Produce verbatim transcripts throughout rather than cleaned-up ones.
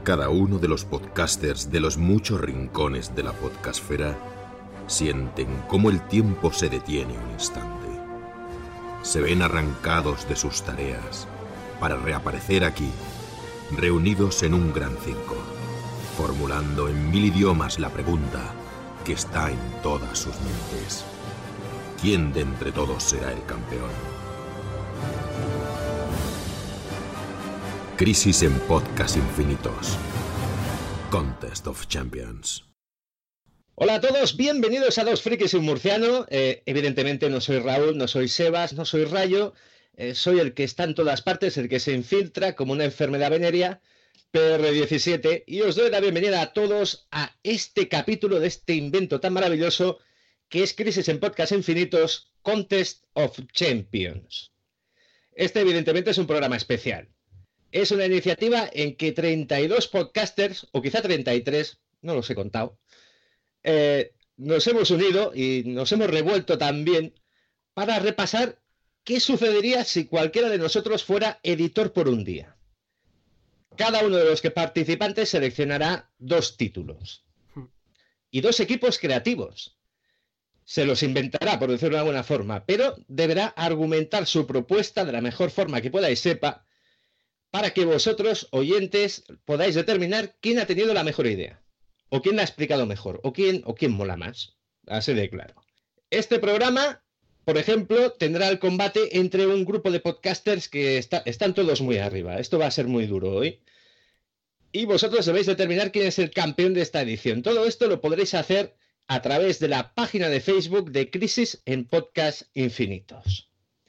Cada uno de los podcasters de los muchos rincones de la podcastfera sienten cómo el tiempo se detiene un instante. Se ven arrancados de sus tareas para reaparecer aquí, reunidos en un gran circo, formulando en mil idiomas la pregunta que está en todas sus mentes. ¿Quién de entre todos será el campeón? Crisis en Podcast Infinitos. Contest of Champions. Hola a todos, bienvenidos a Dos Frikis y un Murciano. Eh, evidentemente no soy Raúl, no soy Sebas, no soy Rayo. Eh, soy el que está en todas partes, el que se infiltra como una enfermedad venérea, P R diecisiete. Y os doy la bienvenida a todos a este capítulo de este invento tan maravilloso que es Crisis en Podcast Infinitos, Contest of Champions. Este evidentemente es un programa especial. Es una iniciativa en que treinta y dos podcasters, o quizá treinta y tres, no los he contado, eh, nos hemos unido y nos hemos revuelto también para repasar qué sucedería si cualquiera de nosotros fuera editor por un día. Cada uno de los que participantes seleccionará dos títulos y dos equipos creativos. Se los inventará, por decirlo de alguna forma, pero deberá argumentar su propuesta de la mejor forma que pueda y sepa, para que vosotros, oyentes, podáis determinar quién ha tenido la mejor idea, o quién la ha explicado mejor, o quién, o quién mola más. Así de claro. Este programa, por ejemplo, tendrá el combate entre un grupo de podcasters que está, están todos muy arriba. Esto va a ser muy duro hoy. Y vosotros debéis determinar quién es el campeón de esta edición. Todo esto lo podréis hacer a través de la página de Facebook de Crisis en Podcast Infinitos.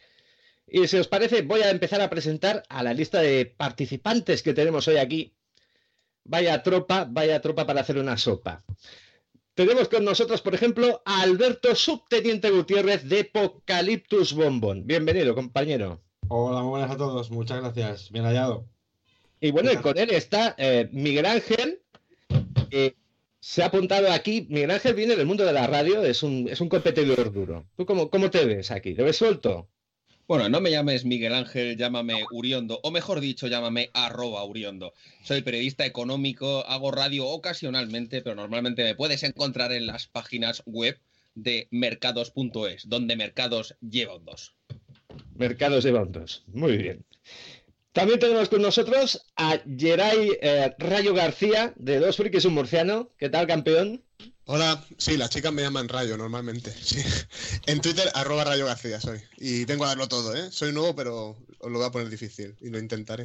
Y si os parece, voy a empezar a presentar a la lista de participantes que tenemos hoy aquí. Vaya tropa, vaya tropa para hacer una sopa. Tenemos con nosotros, por ejemplo, a Alberto Subteniente Gutiérrez de Apocaliptus Bombón. Bienvenido, compañero. Hola, muy buenas a todos. Muchas gracias. Bien hallado. Y bueno, y con él está eh, Miguel Ángel, que se ha apuntado aquí. Miguel Ángel viene del mundo de la radio, es un, es un competidor duro. ¿Tú cómo, cómo te ves aquí? ¿Te ves suelto? Bueno, no me llames Miguel Ángel, llámame Uriondo, o mejor dicho, llámame arroba Uriondo. Soy periodista económico, hago radio ocasionalmente, pero normalmente me puedes encontrar en las páginas web de mercados punto es, donde Mercados lleva un dos. Mercados lleva un dos, muy bien. También tenemos con nosotros a Geray eh, Rayo García, de Dos Frikis y un Murciano. ¿Qué tal, campeón? Hola, sí, las chicas me llaman Rayo normalmente, sí. En Twitter, arroba Rayo García soy. Y vengo a darlo todo, ¿eh? Soy nuevo, pero os lo voy a poner difícil y lo intentaré.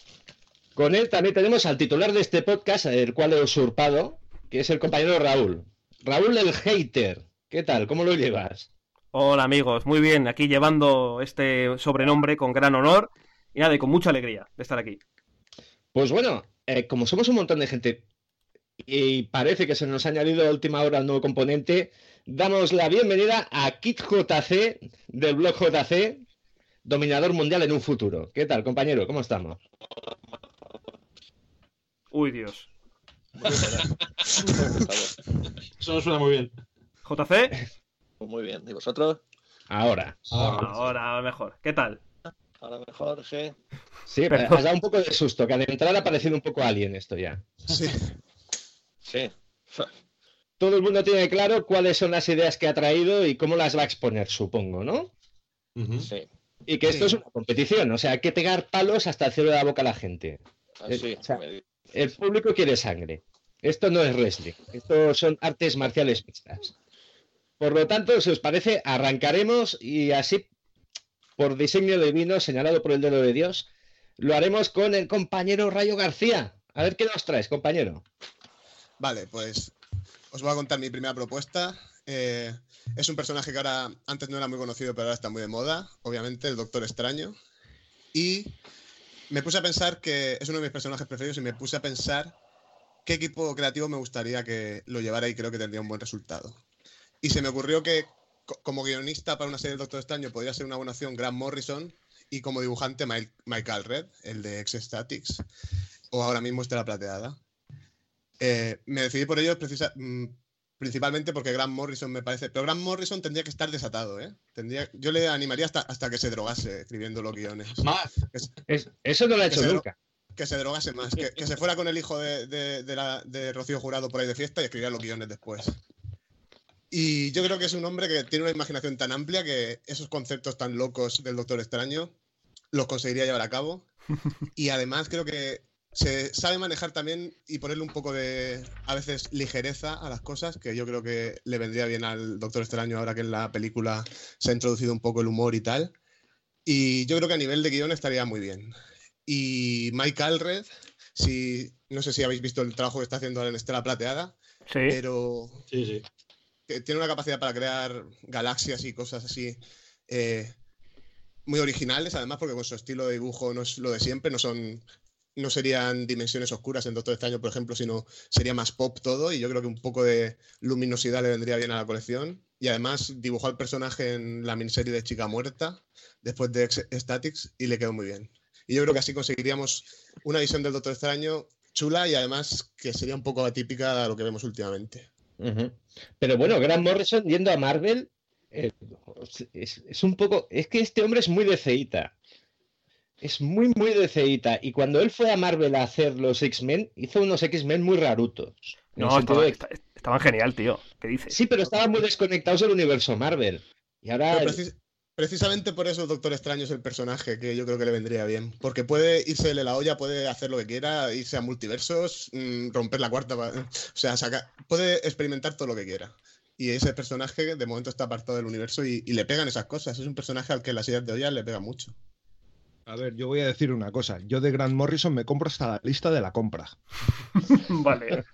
Con él también tenemos al titular de este podcast, el cual he usurpado, que es el compañero Raúl. Raúl el hater. ¿Qué tal? ¿Cómo lo llevas? Hola, amigos. Muy bien. Aquí llevando este sobrenombre con gran honor y nada, y con mucha alegría de estar aquí. Pues bueno, eh, como somos un montón de gente y parece que se nos ha añadido a última hora el nuevo componente, damos la bienvenida a Kit J C del blog J C, dominador mundial en un futuro. ¿Qué tal, compañero? ¿Cómo estamos? Uy, Dios. Eso nos suena muy bien. ¿J C? Muy bien. ¿Y vosotros? Ahora. Ahora, ahora mejor. ¿Qué tal? Ahora mejor, sí. Sí, pero has dado un poco de susto, que al entrar ha parecido un poco alien esto ya. Sí. Sí. Todo el mundo tiene claro cuáles son las ideas que ha traído y cómo las va a exponer, supongo, ¿no? Uh-huh. Sí. Y que esto Sí. es una competición, o sea, hay que pegar palos hasta el cielo de la boca a la gente. Así. O sea, el público quiere sangre. Esto no es wrestling, esto son artes marciales mixtas. Por lo tanto, si os parece, arrancaremos y así, por diseño divino, señalado por el dedo de Dios, lo haremos con el compañero Rayo García. A ver qué nos traes, compañero. Vale, pues os voy a contar mi primera propuesta. Eh, es un personaje que ahora, antes no era muy conocido, pero ahora está muy de moda. Obviamente, el Doctor Extraño. Y me puse a pensar que es uno de mis personajes preferidos y me puse a pensar qué equipo creativo me gustaría que lo llevara y creo que tendría un buen resultado. Y se me ocurrió que co- como guionista para una serie del Doctor Extraño podría ser una buena opción Grant Morrison y como dibujante Mike, Mike Allred, el de X-Statix, o ahora mismo Estela Plateada. Eh, me decidí por ello precisa, mmm, principalmente porque Grant Morrison me parece... Pero Grant Morrison tendría que estar desatado, ¿eh? Tendría, yo le animaría hasta, hasta que se drogase escribiendo los guiones. Más. Es- Es- eso no lo ha Que hecho se dro- nunca. que que se drogase más, que, que se fuera con el hijo de, de, de, la, de Rocío Jurado por ahí de fiesta y escribiera los guiones después. Y yo creo que es un hombre que tiene una imaginación tan amplia que esos conceptos tan locos del Doctor Extraño los conseguiría llevar a cabo. Y además creo que se sabe manejar también y ponerle un poco de, a veces, ligereza a las cosas, que yo creo que le vendría bien al Doctor Extraño ahora que en la película se ha introducido un poco el humor y tal. Y yo creo que a nivel de guión estaría muy bien. Y Mike Allred, si, no sé si habéis visto el trabajo que está haciendo ahora en Estela Plateada, Sí. pero Sí, sí. que tiene una capacidad para crear galaxias y cosas así eh, muy originales, además, porque con su estilo de dibujo no es lo de siempre, no son, no serían dimensiones oscuras en Doctor Extraño, por ejemplo, sino sería más pop todo, y yo creo que un poco de luminosidad le vendría bien a la colección. Y además dibujó al personaje en la miniserie de Chica Muerta, después de X-Statix, y le quedó muy bien. Y yo creo que así conseguiríamos una visión del Doctor Extraño chula y además que sería un poco atípica a lo que vemos últimamente. Uh-huh. Pero bueno, Grant Morrison yendo a Marvel eh, es, es un poco... Es que este hombre es muy DCita. Es muy, muy DCita. Y cuando él fue a Marvel a hacer los X-Men, hizo unos X-Men muy rarutos. En el No, sentido estaba, de- esta- estaban genial, tío. ¿Qué dices? Sí, pero estaban muy desconectados del universo Marvel. Y ahora... Pero precis- precisamente por eso el Doctor Extraño es el personaje que yo creo que le vendría bien. Porque puede irse de la olla, puede hacer lo que quiera, irse a multiversos, mmm, romper la cuarta. pa- O sea, saca- puede experimentar todo lo que quiera. Y ese personaje de momento está apartado del universo y, y le pegan esas cosas. Es un personaje al que las ideas de olla le pegan mucho. A ver, yo voy a decir una cosa. Yo de Grant Morrison me compro hasta la lista de la compra. Vale.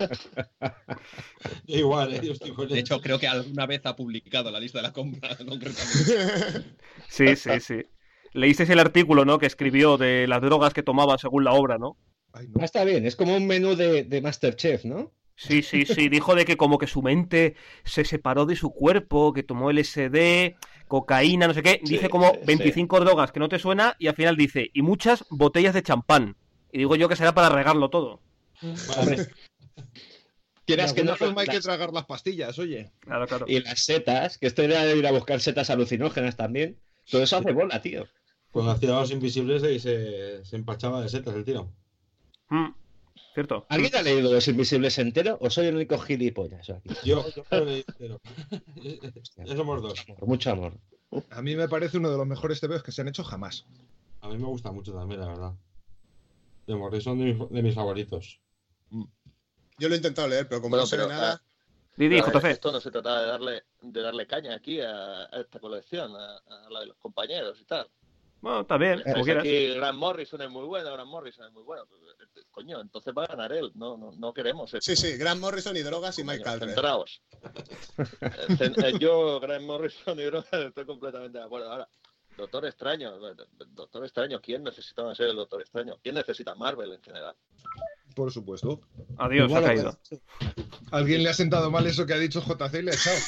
Igual, ¿eh? Yo estoy con De él. hecho, creo que alguna vez ha publicado la lista de la compra, concretamente. Sí, sí, sí. Leísteis el artículo, ¿no? Que escribió de las drogas que tomaba según la obra, ¿no? Ay, Ah, no. está bien, es como un menú de, de MasterChef, ¿no? Sí, sí, sí. Dijo de que como que su mente se separó de su cuerpo, que tomó L S D, cocaína, no sé qué. Sí, Dice como sí. veinticinco drogas que no te suena y al final dice, y muchas botellas de champán. Y digo yo que será para regarlo todo. Vale. Quieras De que no, alguna forma hay que las- tragar las pastillas, oye. Claro, claro. y las setas, que esto era de ir a buscar setas alucinógenas también. Todo eso hace bola, tío. Cuando hacía los invisibles y se, se empachaba de setas el tío. Mm, ¿Cierto? ¿Alguien ha leído Los Invisibles entero o soy el único gilipollas aquí? Yo, yo lo leí entero. Ya somos dos. Por mucho amor. A mí me parece uno de los mejores T V Os que se han hecho jamás. A mí me gusta mucho también, la verdad. De Morrison de mis, de mis favoritos. Yo lo he intentado leer, pero como Bueno, no sé de pero, nada... ah, Didi, Pero, a ver, J C. esto no se trata de darle, de darle caña aquí a, a esta colección, a, a la de los compañeros y tal. Bueno, está bien, como Pues quieras. aquí Grant Morrison es muy bueno, Grant Morrison es muy bueno. Pues, coño, entonces va a ganar él. No, no, no queremos eso. Sí, sí, Grant Morrison y drogas y Coño, Mike Allred. centraos. Eh, cen- eh, Yo, Grant Morrison y drogas, estoy completamente de acuerdo. Ahora, Doctor Extraño, Doctor Extraño, ¿quién necesita ser el Doctor Extraño? ¿Quién necesita Marvel en general? Por supuesto. Adiós, ha Igual, caído. ¿Alguien le ha sentado mal eso que ha dicho J C y le ha echado?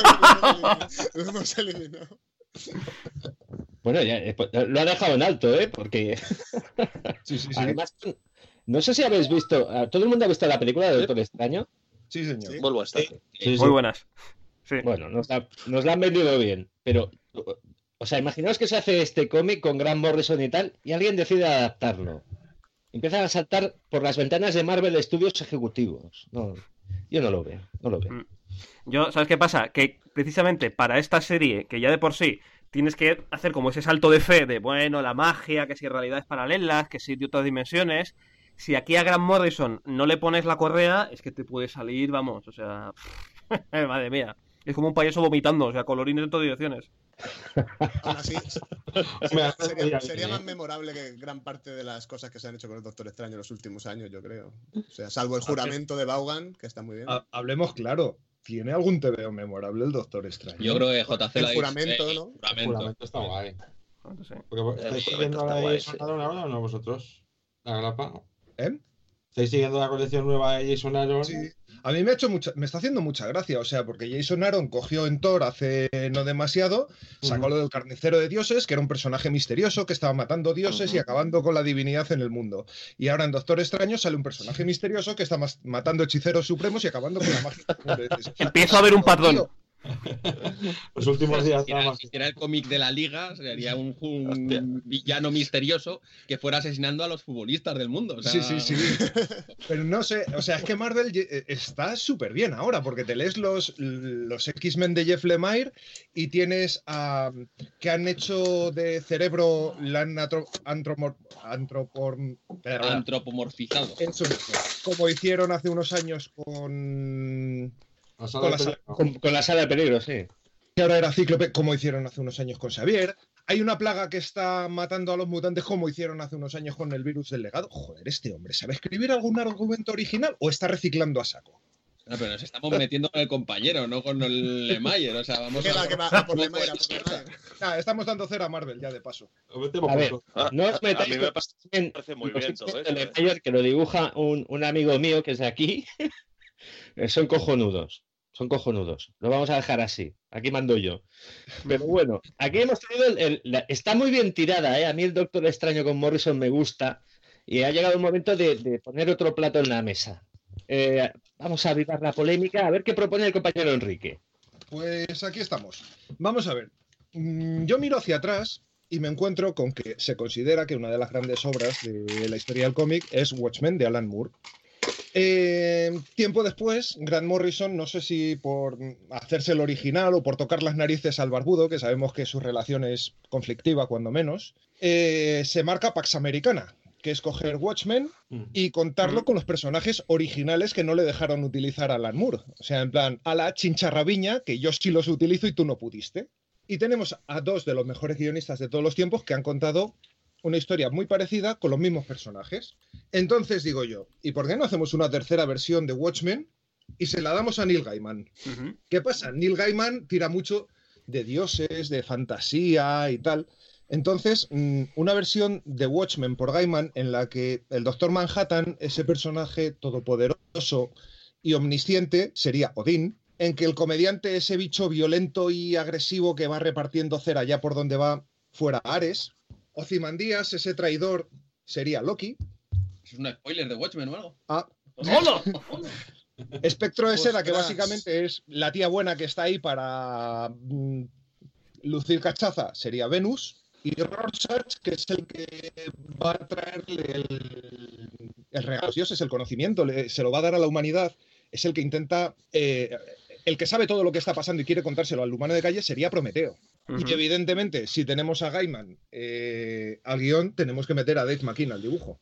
Lo hemos eliminado. Bueno, ya, eh, pues, lo ha dejado en alto, ¿eh? Porque Sí, sí, sí. además, no sé si habéis visto, ah, ¿todo el mundo ha visto la película de Doctor Extraño? Sí, señor. Sí. Vuelvo a estar. Sí, sí. Muy buenas. Sí. Bueno, nos la, nos la han vendido bien, pero, o sea, imaginaos que se hace este cómic con Grant Morrison y tal, y alguien decide adaptarlo. Empiezan a saltar por las ventanas de Marvel Studios ejecutivos. No, yo no lo veo, no lo veo. Yo, ¿sabes qué pasa? Que precisamente para esta serie, que ya de por sí tienes que hacer como ese salto de fe de, bueno, la magia, que si realidades paralelas, que si de otras dimensiones, si aquí a Grant Morrison no le pones la correa, es que te puede salir, vamos, o sea, madre mía. Es como un payaso vomitando, o sea, colorines en todas direcciones. Aún así, Me hace sería, reír, sería ¿eh? más memorable que gran parte de las cosas que se han hecho con el Doctor Extraño en los últimos años, yo creo. O sea, salvo el juramento de Vaughan, que está muy bien. Ha- hablemos claro. ¿Tiene algún T V O memorable el Doctor Extraño? Yo creo que J C El la dice, juramento, eh, ¿no? El juramento. juramento está guay. No sé. Porque, El ¿estáis juramento siguiendo está la guay, de sí. Jason Aaron ahora o no vosotros? La grapa. ¿Eh? ¿Estáis siguiendo la colección nueva de Jason Aaron? Sí. A mí me ha hecho mucha, me está haciendo mucha gracia, o sea, porque Jason Aaron cogió en Thor hace no demasiado, sacó Ujú. lo del carnicero de dioses, que era un personaje misterioso que estaba matando dioses y Ujú. acabando con la divinidad en el mundo. Y ahora en Doctor Extraño sale un personaje misterioso que está mas- matando hechiceros supremos y acabando con la magia. Como le dices, Empiezo a ver un patrón. tío, Los últimos días Si era, nada más. si era el cómic de la liga, sería un, un villano misterioso que fuera asesinando a los futbolistas del mundo. O sea... Sí, sí, sí. Pero no sé, o sea, es que Marvel eh, está súper bien ahora, porque te lees los, los X-Men de Jeff Lemire y tienes a. que han hecho de Cerebro, la han atro- antromor- antropor- perdón, Antropomorfizado. eso mismo, como hicieron hace unos años con. La sala Con de la sala- peligro. Con, con la sala de peligro, sí. Que ahora era Cíclope, como hicieron hace unos años con Xavier. Hay una plaga que está matando a los mutantes, como hicieron hace unos años con el virus del legado. Joder, este hombre, ¿sabe escribir algún argumento original o está reciclando a saco? No, pero nos estamos metiendo con el compañero, no con el Lemire. O sea, vamos Que va, a... que va, a por Lemire, a por Lemire. Nada, estamos dando cera a Marvel ya de paso. Lo metemos A ver, juntos. Ah, no os a- metáis a mí con me parece en parece muy los bien todo X-Men eso, de ¿eh? Lemire, que lo dibuja un, un amigo mío que es de aquí. Eh, Son cojonudos. Son cojonudos. Lo vamos a dejar así. Aquí mando yo. Pero bueno, aquí hemos tenido. El, el- la- está muy bien tirada, ¿eh? A mí el Doctor Extraño con Morrison me gusta. Y ha llegado el momento de, de poner otro plato en la mesa. Eh, vamos a avivar la polémica. A ver qué propone el compañero Enrique. Pues aquí estamos. Vamos a ver. Mm, Yo miro hacia atrás y me encuentro con que se considera que una de las grandes obras de la historia del cómic es Watchmen de Alan Moore. Eh, tiempo después, Grant Morrison, no sé si por hacerse el original o por tocar las narices al barbudo, que sabemos que su relación es conflictiva cuando menos, eh, se marca Pax Americana, que es coger Watchmen y contarlo con los personajes originales que no le dejaron utilizar a Alan Moore. O sea, en plan, a la chincharrabiña, que yo sí los utilizo y tú no pudiste. Y tenemos a dos de los mejores guionistas de todos los tiempos que han contado una historia muy parecida con los mismos personajes. Entonces digo yo, ¿y por qué no hacemos una tercera versión de Watchmen y se la damos a Neil Gaiman? Ujú. ¿Qué pasa? Neil Gaiman tira mucho de dioses, de fantasía y tal. Entonces, mm, una versión de Watchmen por Gaiman en la que el Doctor Manhattan, ese personaje todopoderoso y omnisciente, sería Odín, en que el comediante, ese bicho violento y agresivo que va repartiendo cera allá por donde va, fuera Ares. Ozymandias, ese traidor, sería Loki. ¿Es un spoiler de Watchmen o algo? Ah, ¡Mono! Espectro de Seda, que Ostras. básicamente es la tía buena que está ahí para mm, lucir cachaza, sería Venus. Y Rorschach, que es el que va a traerle el, el regalo a los dioses, el conocimiento, le- se lo va a dar a la humanidad. Es el que intenta, eh, el que sabe todo lo que está pasando y quiere contárselo al humano de calle, sería Prometeo. Ujú. Y evidentemente, si tenemos a Gaiman eh, al guión, tenemos que meter a Dave McKean al dibujo.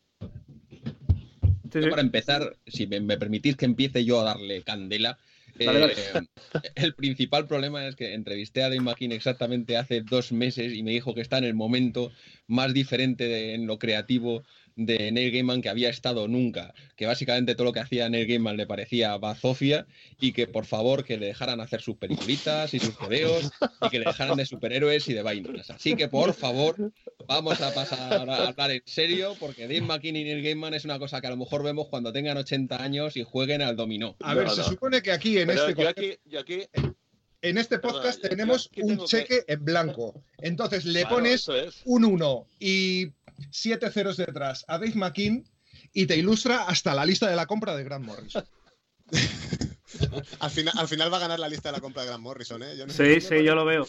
Sí, Yo sí. para empezar, si me, me permitís que empiece yo a darle candela, Dale, dale. eh, el principal problema es que entrevisté a Dave McKean exactamente hace dos meses y me dijo que está en el momento más diferente de- en lo creativo de Neil Gaiman que había estado nunca, que básicamente todo lo que hacía Neil Gaiman le parecía bazofia y que por favor que le dejaran hacer sus peliculitas y sus videos y que le dejaran de superhéroes y de vainas. Así que por favor vamos a pasar a hablar en serio porque Dave McKean y Neil Gaiman es una cosa que a lo mejor vemos cuando tengan ochenta años y jueguen al dominó. A ver, No, se no. supone que aquí en Pero este yo aquí, yo aquí En este Perdona, podcast yo- yo tenemos aquí un tengo que- cheque en blanco. Entonces le claro, pones eso es. un uno y siete ceros detrás a Dave McKean y te ilustra hasta la lista de la compra de Grant Morrison. Al final, al final va a ganar la lista de la compra de Grant Morrison, ¿eh? Yo no- Sí, sí, yo lo veo.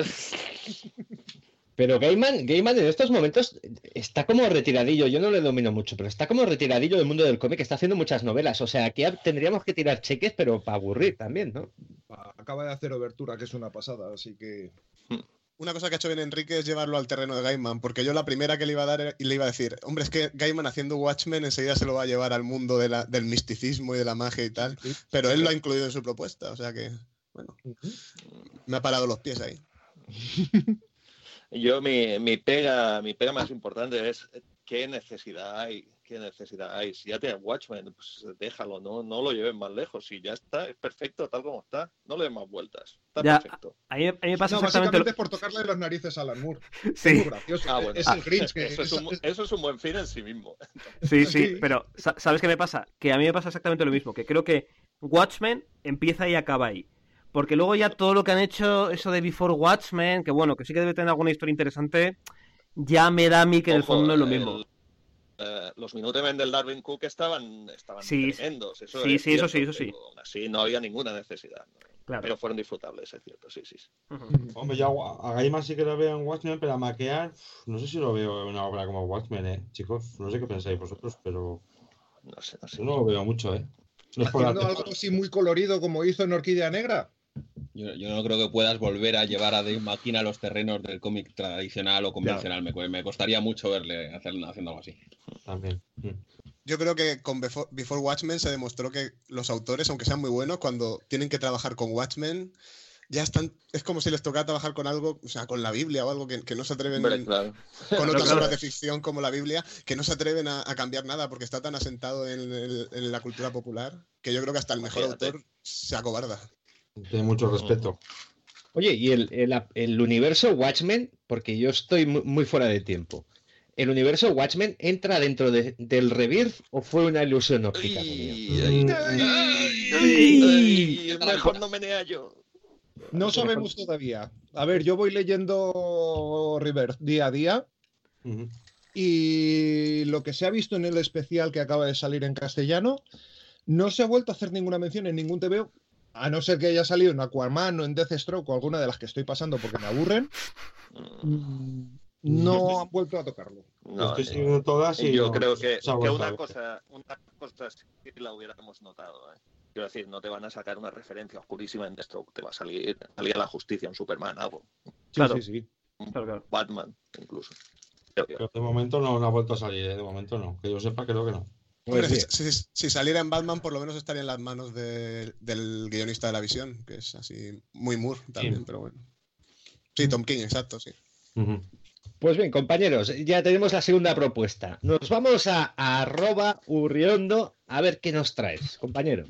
Pero Gaiman, Gaiman en estos momentos está como retiradillo. Yo no le domino mucho, pero está como retiradillo del mundo del cómic. Está haciendo muchas novelas. O sea, aquí tendríamos que tirar cheques, pero para aburrir también, ¿no? Acaba de hacer Obertura, que es una pasada, así que... Una cosa que ha hecho bien Enrique es llevarlo al terreno de Gaiman, porque yo la primera que le iba a dar era- y le iba a decir, hombre, es que Gaiman haciendo Watchmen enseguida se lo va a llevar al mundo de la- del misticismo y de la magia y tal, pero él lo ha incluido en su propuesta, o sea que, bueno, me ha parado los pies ahí. Yo mi, mi pega, mi pega más importante es qué necesidad hay, qué necesidad hay. Si ya tienes Watchmen, pues déjalo, no, no lo lleves más lejos. Si ya está, es perfecto tal como está, no le des más vueltas. Está Ya, perfecto. A mí, a mí me pasa No, exactamente básicamente lo... es por tocarle las narices a Alan Moore. Es Sí, muy gracioso. Ah, bueno. Es el Grinch que... Eso es, un, es- eso es un buen fin en sí mismo. sí, sí, Sí. pero sa- ¿sabes qué me pasa? Que a mí me pasa exactamente lo mismo, que creo que Watchmen empieza y acaba ahí. Porque luego ya todo lo que han hecho, eso de Before Watchmen, que bueno, que sí que debe tener alguna historia interesante, ya me da a mí que en el Ojo, fondo no es lo mismo. el- eh, los Minutemen del Darwin Cook estaban, estaban Sí, tremendos. Eso sí, es sí, eso cierto, sí, eso sí. pero aún así no había ninguna necesidad. Claro. Pero fueron disfrutables, es cierto, sí, sí. sí. Ujú. Hombre, yo a a Gaiman sí que lo veo en Watchmen, pero a McKean, no sé si lo veo en una obra como Watchmen, ¿eh? Chicos, no sé qué pensáis vosotros, pero No sé, no sé. yo no lo veo mucho, ¿eh? No es por Haciendo la- algo así muy colorido como hizo en Orquídea Negra. Yo, yo no creo que puedas volver a llevar a Dave McKean a los terrenos del cómic tradicional o convencional. Me, cu- me costaría mucho verle hacer, haciendo algo así. También. Mm. Yo creo que con Before, Before Watchmen se demostró que los autores, aunque sean muy buenos, cuando tienen que trabajar con Watchmen, ya están. Es como si les tocara trabajar con algo, o sea, con la Biblia o algo que, que no se atreven. Hombre, claro. Con otras Claro. obras de ficción como la Biblia, que no se atreven a, a cambiar nada porque está tan asentado en, el- en la cultura popular que yo creo que hasta el mejor Imagínate. autor se acobarda. Tiene mucho respeto. Oye, y el, el, el universo Watchmen, porque yo estoy muy, muy fuera de tiempo. ¿El universo Watchmen entra dentro de- del Rebirth o fue una ilusión óptica? mía? Ay, ay, Mm. ay, Ay. ay, mejor no menea yo. No sabemos todavía. A ver, yo voy leyendo Rebirth día a día Ujú. y lo que se ha visto en el especial que acaba de salir en castellano, no se ha vuelto a hacer ninguna mención en ningún T V O, a no ser que haya salido en Aquaman o en Deathstroke o alguna de las que estoy pasando porque me aburren. Mm, No han vuelto a tocarlo. Lo No, estoy eh, siguiendo todas y yo no- creo que, se ha que vuelto a una ver. cosa, una cosa sí la hubiéramos notado. ¿eh? Quiero decir, no te van a sacar una referencia oscurísima en Deathstroke, te va a salir, salir a la justicia en Superman, algo. Sí, Claro. sí, sí. Claro, claro. Batman, incluso. Creo que- Pero de momento no, no ha vuelto a salir, ¿eh? De momento no. Que yo sepa, creo que no. Pues Hombre, bien. si, si- si saliera en Batman, por lo menos estaría en las manos de- del guionista de la visión, que es así muy Moore también, Sí. pero bueno. Sí, Tom King, exacto, sí. Ujú. Pues bien, compañeros, ya tenemos la segunda propuesta. Nos vamos a, a arroba Urriondo a ver qué nos traes, compañero.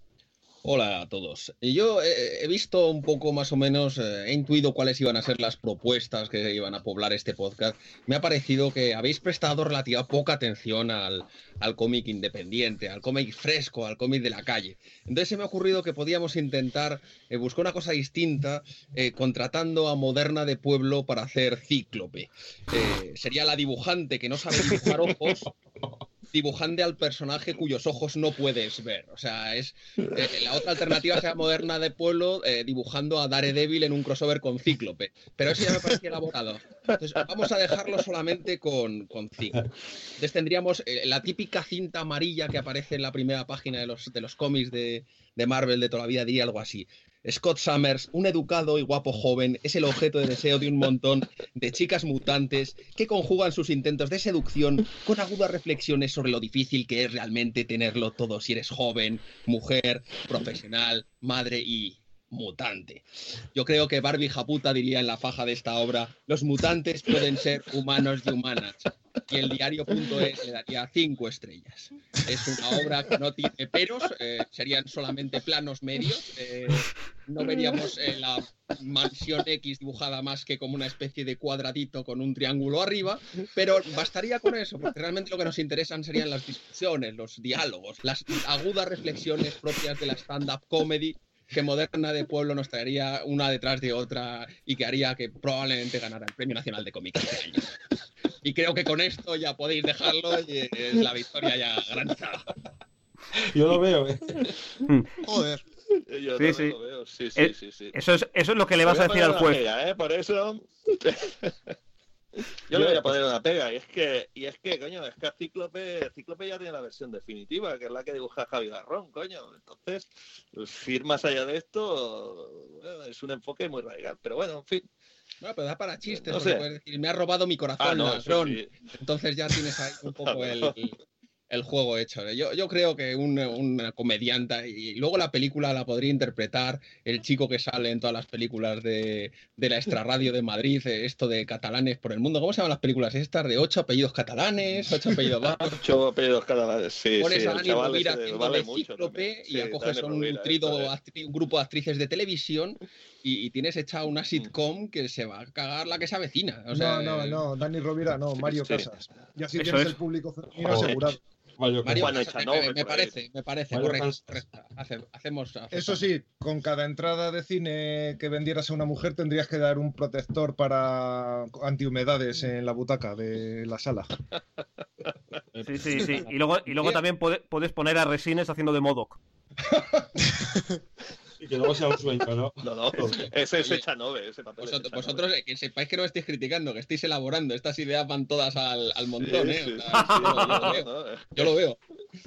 Hola a todos. Yo eh, he visto un poco más o menos, eh, he intuido cuáles iban a ser las propuestas que iban a poblar este podcast. Me ha parecido que habéis prestado relativa poca atención al, al cómic independiente, al cómic fresco, al cómic de la calle. Entonces se me ha ocurrido que podíamos intentar eh, buscar una cosa distinta eh, contratando a Moderna de Pueblo para hacer Cíclope. Eh, sería la dibujante que no sabe dibujar ojos, dibujando al personaje cuyos ojos no puedes ver. O sea, es eh, la otra alternativa sea Moderna de Pueblo eh, dibujando a Daredevil en un crossover con Cíclope. Pero eso ya me parecía elaborado. Entonces, vamos a dejarlo solamente con, con Cíclope. Entonces tendríamos eh, la típica cinta amarilla que aparece en la primera página de los, de los cómics de, de Marvel de toda la vida, diría algo así. Scott Summers, un educado y guapo joven, es el objeto de deseo de un montón de chicas mutantes que conjugan sus intentos de seducción con agudas reflexiones sobre lo difícil que es realmente tenerlo todo si eres joven, mujer, profesional, madre y mutante. Yo creo que Barbie Japuta diría en la faja de esta obra: los mutantes pueden ser humanos y humanas. Y el diario.es le daría cinco estrellas. Es una obra que no tiene peros, eh, serían solamente planos medios. Eh, no veríamos eh, la mansión X dibujada más que como una especie de cuadradito con un triángulo arriba, pero bastaría con eso, porque realmente lo que nos interesan serían las discusiones, los diálogos, las agudas reflexiones propias de la stand-up comedy que Moderna de Pueblo nos traería una detrás de otra y que haría que probablemente ganara el Premio Nacional de Cómic este año. Y creo que con esto ya podéis dejarlo y es la victoria ya garantizada. Yo lo veo, ¿eh? Joder. Yo Sí, también sí. lo veo, sí, sí, Eh, sí, sí. Eso es, eso es lo que le Le vas voy a decir poner al una juez. pega, ¿eh? Por eso. Yo le voy a poner una pega. Y es que, y es que, coño, es que a Cíclope, Cíclope ya tiene la versión definitiva, que es la que dibuja Javi Garrón, coño. Entonces, pues, ir más allá de esto, bueno, es un enfoque muy radical. Pero bueno, en fin. Bueno, pero da para chistes, No porque sé. puedes decir, me ha robado mi corazón, Ah, no, eso ladrón. sí. Entonces ya tienes ahí un poco Claro. el, el juego hecho. Yo, yo creo que un- una comedianta, y luego la película la podría interpretar el chico que sale en todas las películas de, de la extrarradio de Madrid, eh, esto de catalanes por el mundo. ¿Cómo se llaman las películas estas? De ocho apellidos catalanes, ocho apellidos vascos. Ocho apellidos catalanes, sí, Pones sí, a el Dani chaval Rovira ese haciendo vale de mucho Cíclope también. y Sí, acoges Dani a un, Rovira, nutrido esto es- actri- un grupo de actrices de televisión y, y tienes hecha Mm. una sitcom que se va a cagar la que se avecina. O sea, no, no, no, Dani Rovira, no, Mario Sí. Casas. Y así Eso tienes es. el público femenino Joder. asegurado. Mario Mario Bueno, Casas, Echanove, me, me por ahí. parece, me parece, Mario correcto. Casas. correcto. Hace- hacemos, hacemos- Eso sí, con cada entrada de cine que vendieras a una mujer tendrías que dar un protector para antihumedades en la butaca de la sala. Sí, sí, sí. Y luego, y luego también puede- puedes poner a Resines haciendo de Modoc. Y que luego sea un sueño, ¿no? No, no, ese es Echanove, ese papel. Vosotros, es vosotros, eh, que sepáis que no estáis criticando, que estáis elaborando. Estas ideas van todas al, al montón, Sí, ¿eh? sí, O sí, sea, sí, yo, lo- yo no, lo veo. no, no. Yo lo veo.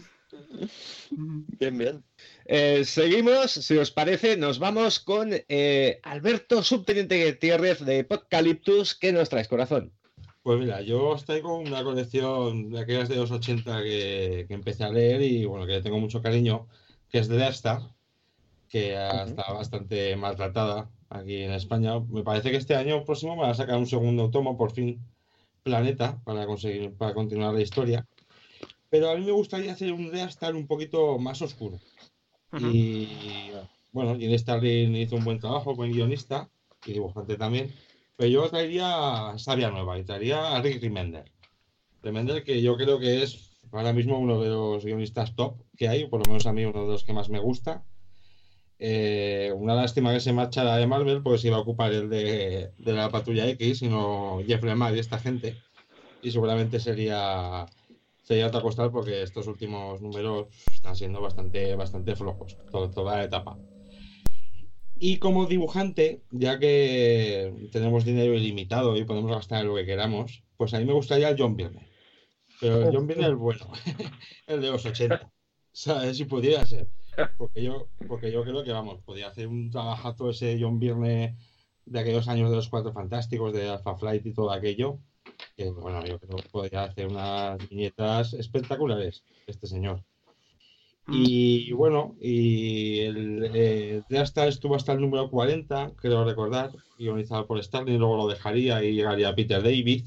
Bien, bien. Eh, seguimos, si os parece, nos vamos con eh, Alberto, subteniente Gutiérrez de Podcaliptus. ¿Qué nos traes, corazón? Pues mira, yo os traigo una colección de aquellas de los ochenta que, que empecé a leer y bueno, que le tengo mucho cariño, que es de Deathstar, que ha Ujú. estado bastante maltratada aquí en España. Me parece que este año próximo me va a sacar un segundo tomo, por fin, Planeta, para conseguir, para continuar la historia. Pero a mí me gustaría hacer un Deathstar un poquito más oscuro. Ujú. Y bueno, Gene Starlin hizo un buen trabajo, buen guionista y dibujante también. Pero yo traería Sabia Nueva y traería a Rick Remender. Remender, que yo creo que es ahora mismo uno de los guionistas top que hay, por lo menos a mí uno de los que más me gusta. Eh, una lástima que se marchara de Marvel, pues iba a ocupar el de, de la Patrulla X, sino Jeff Lemire y esta gente. Y seguramente sería, sería otra costal porque estos últimos números están siendo bastante, bastante flojos, todo, toda la etapa. Y como dibujante, ya que tenemos dinero ilimitado y podemos gastar en lo que queramos, pues a mí me gustaría el John Byrne. Pero el John Byrne el bueno, el de los ochenta. ¿Sabes? Si pudiera ser. Porque yo, porque yo creo que, vamos, podía hacer un trabajazo ese John Byrne de aquellos años de los Cuatro Fantásticos, de Alpha Flight y todo aquello. Que, bueno, yo creo que podría hacer unas viñetas espectaculares este señor. Y bueno, y el eh, de hasta estuvo hasta el número cuarenta, creo recordar, guionizado por Starlin, luego lo dejaría y llegaría Peter David.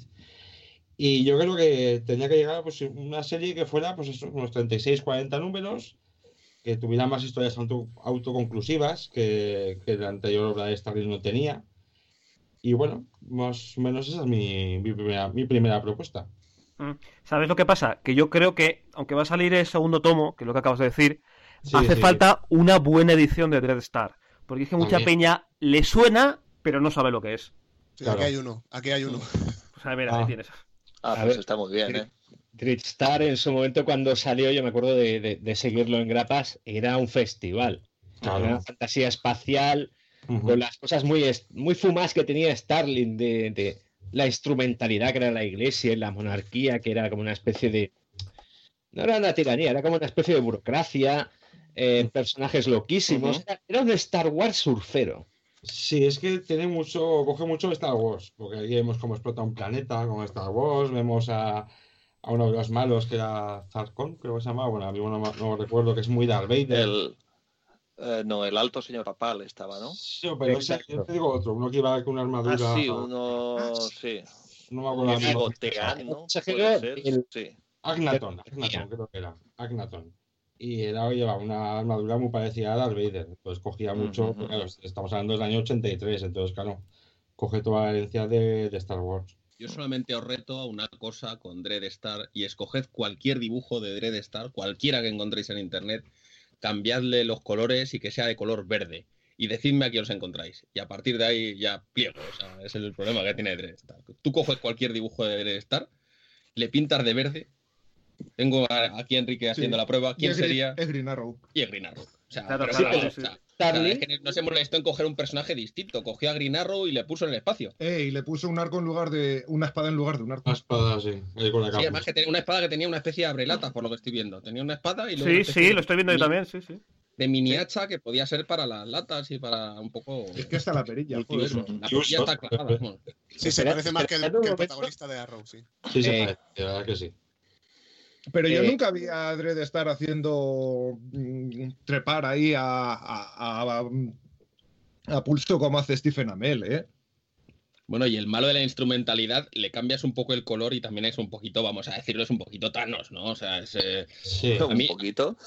Y yo creo que tenía que llegar pues, una serie que fuera pues, eso, unos treinta y seis cuarenta números, que tuviera más historias auto, autoconclusivas que, que la anterior obra de Starlin no tenía. Y bueno, más o menos esa es mi, mi, primera, mi primera propuesta. ¿Sabes lo que pasa? Que yo creo que, aunque va a salir el segundo tomo, que es lo que acabas de decir, Sí, hace sí, falta una buena edición de Dreadstar. Porque es que mucha También. peña le suena, pero no sabe lo que es. Sí, Claro. aquí hay uno, aquí hay uno. O sea, mira, Ah. ahí tienes. Ah, A pues ver, está muy bien, ¿eh? Dreadstar en su momento cuando salió, yo me acuerdo de, de- de seguirlo en grapas, era un festival. Claro. Era una fantasía espacial, Ujú. con las cosas muy, est- muy fumadas que tenía Starlin, de, de la instrumentalidad que era la iglesia y la monarquía, que era como una especie de... No era una tiranía, era como una especie de burocracia, eh, Mm. personajes loquísimos. Ujú. Era, era un Star Wars surfero. Sí, es que tiene mucho, coge mucho de Star Wars, porque ahí vemos cómo explota un planeta con Star Wars, vemos a, a uno de los malos que era Zarkon, creo que se llamaba, bueno, a mí no, no recuerdo, que es muy Darth Vader. El, eh, no, el alto señor papal estaba, ¿no? Sí, pero ese- Exacto. yo te digo otro, uno que iba con una armadura, Ah, sí, uno... Sí. no me acuerdo Un ahora mismo. bigoteán, ¿no? Consejero, Puede ser, el- sí. Agnaton, Agnaton creo que era, Agnaton. Y era, llevaba una armadura muy parecida a Darth Vader, entonces cogía mucho, Ujú, ujú. claro, estamos hablando del año ochenta y tres, entonces claro, coge toda la herencia de, de Star Wars. Yo solamente os reto a una cosa con Dreadstar y escoged cualquier dibujo de Dreadstar, cualquiera que encontréis en internet, cambiadle los colores y que sea de color verde. Y decidme a quién os encontráis. Y a partir de ahí ya pliego. O sea, ese es el problema que tiene Dreadstar. Tú coges cualquier dibujo de Dreadstar, le pintas de verde. Tengo a- aquí a Enrique haciendo Sí. la prueba. Y ¿Quién es Green- sería? Es Green Arrow. Y es Green Arrow. O sea, Claro, pero claro, claro, sí, o sí. sea, o sea, Starlin. es que nos hemos molestado en coger un personaje distinto. Cogió a Green Arrow y le puso en el espacio. Eh, y le puso un arco en lugar de. Una espada en lugar de un arco. Una espada, sí, ahí con la Sí, capa. además que tenía una espada que tenía una especie de abrelatas, por lo que estoy viendo. Tenía una espada y luego Sí, una especie sí, de- lo estoy viendo yo de- también, sí, sí. de mini hacha que podía ser para las latas y para un poco Es que hasta la perilla. Joder. multiuso. La Multiuso. perilla está clavada. Bueno, Sí, se Espera, parece más que el, espera un que el momento. protagonista de Arrow, sí. Sí, se Eh, parece, la verdad que sí. Pero yo Eh, nunca vi a Dredd estar haciendo mm, trepar ahí a, a, a- a pulso como hace Stephen Amell, ¿eh? Bueno, y el malo de la instrumentalidad, le cambias un poco el color y también es un poquito, vamos a decirlo, es un poquito Thanos, ¿no? O sea, es... eh, Sí, Un mí- poquito.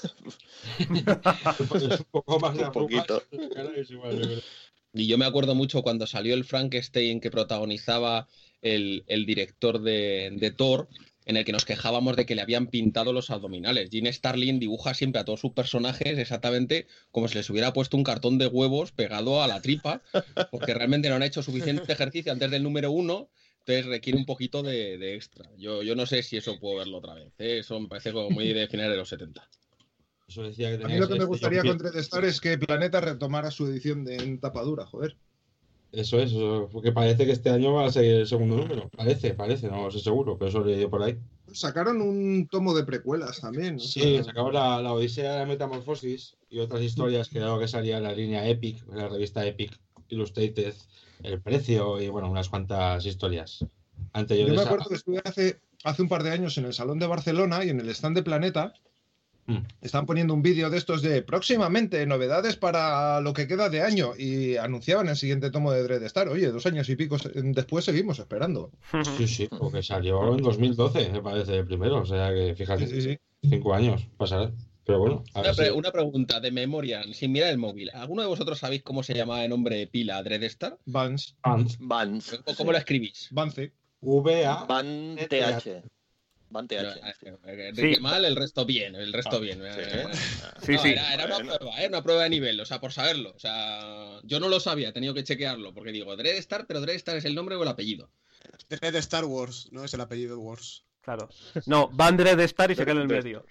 es un poco más de Un poquito. arrugas, cara, es igual, yo creo. Y yo me acuerdo mucho cuando salió el Frankenstein que protagonizaba el, el director de, de Thor, en el que nos quejábamos de que le habían pintado los abdominales. Gene Starlin dibuja siempre a todos sus personajes exactamente como si les hubiera puesto un cartón de huevos pegado a la tripa, porque realmente no han hecho suficiente ejercicio antes del número uno, entonces requiere un poquito de, de extra. Yo, yo no sé si eso puedo verlo otra vez, ¿eh? Eso me parece como muy de finales de los setenta. Eso decía que A mí teníais lo que me este, gustaría yo- con Dreadstar es que Planeta retomara su edición de en tapadura, joder. Eso es, eso, porque parece que este año va a ser el segundo número. Parece, parece, no lo sé seguro, pero eso lo he leído por ahí. Sacaron un tomo de precuelas también. o Sí, sea, se acabó la, la Odisea de la Metamorfosis y otras historias que era lo que salía en la línea Epic, en la revista Epic Illustrated, El Precio y bueno, unas cuantas historias Yo anteriores. me a- acuerdo que estuve hace, hace un par de años en el Salón de Barcelona y en el stand de Planeta Mm. estaban poniendo un vídeo de estos de próximamente novedades para lo que queda de año y anunciaban el siguiente tomo de Dreadstar. Oye, dos años y pico se- después seguimos esperando. Sí, sí, porque salió en dos mil doce, me parece, el primero. O sea que fíjate, Sí, sí, sí. cinco años pasará. Pero bueno, a Una, ver pre- si- una pregunta de memoria, sin mirar el móvil. ¿Alguno de vosotros sabéis cómo se llama de nombre pila Dreadstar? Vance, Vance, Vans. ¿O cómo lo escribís? Vance. V A Van T H. Van T No, H. eh, Enrique Sí. mal, el resto bien, el resto Ah, bien. Sí, Eh, Sí, no, sí. Era, era una Bueno. prueba, ¿eh? Una prueba de nivel, o sea, por saberlo. O sea, yo no lo sabía, he tenido que chequearlo, porque digo, Dreadstar, pero Dreadstar es el nombre o el apellido. Dreadstar Wars, no es el apellido Wars. Claro. No, van Dreadstar y se queda en el medio.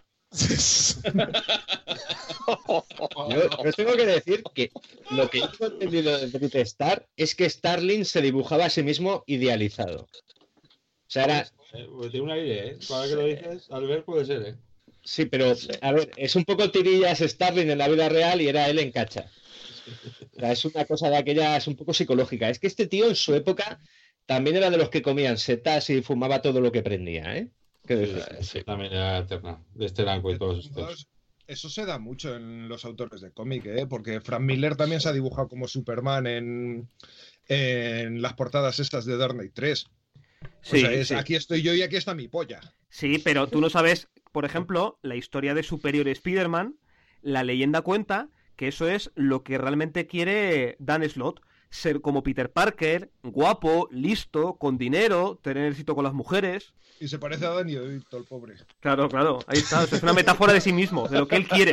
Yo, yo tengo que decir que lo que yo he entendido de Dreadstar es que Starling se dibujaba a sí mismo idealizado. O sea, era. Eh, pues tiene un aire, ¿eh? Ahora que lo dices, al ver puede ser, ¿eh? Sí, pero a ver, es un poco tirillas Starling en la vida real y era él en cacha. O sea, es una cosa de aquellas un poco psicológica. Es que este tío en su época también era de los que comían setas y fumaba todo lo que prendía, ¿eh? ¿Qué decir? Sí. También era eterna, de este blanco y todos estos. Entonces, eso se da mucho en los autores de cómic, ¿eh? Porque Frank Miller también se ha dibujado como Superman en, en las portadas estas de Dark Knight tres. Sí, o sea, es, sí. aquí estoy yo y aquí está mi polla. Sí, pero tú no sabes, por ejemplo, la historia de Superior Spider-Man, la leyenda cuenta que eso es lo que realmente quiere Dan Slott. Ser como Peter Parker, guapo, listo, con dinero, tener éxito con las mujeres. Y se parece a Danny DeVito, el pobre. Claro, claro, ahí está. O sea, es una metáfora de sí mismo, de lo que él quiere.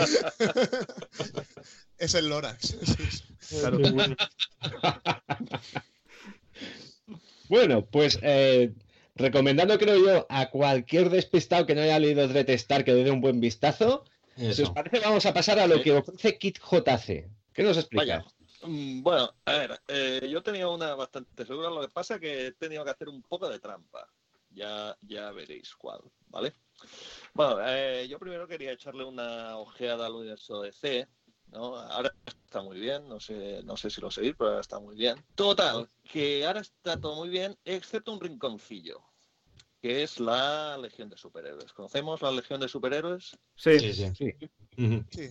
Es el Lorax. Claro. Muy bueno. Bueno, pues eh, recomendando, creo yo, a cualquier despistado que no haya leído Dreadstar que le dé un buen vistazo. Si os Eso. parece, vamos a pasar a lo Sí. que ofrece Kit J C. ¿Qué nos explica? Vaya. Mm, Bueno, a ver, eh, yo tenía una bastante segura, lo que pasa es que he tenido que hacer un poco de trampa. Ya, ya veréis cuál, ¿vale? Bueno, eh, yo primero quería echarle una ojeada al universo D C, ¿no? Ahora está muy bien, no sé, no sé si lo seguís, pero ahora está muy bien. Total, que ahora está todo muy bien, excepto un rinconcillo, que es la Legión de Superhéroes. ¿Conocemos la Legión de Superhéroes? Sí, Sí, sí. Sí. Ujú. Sí.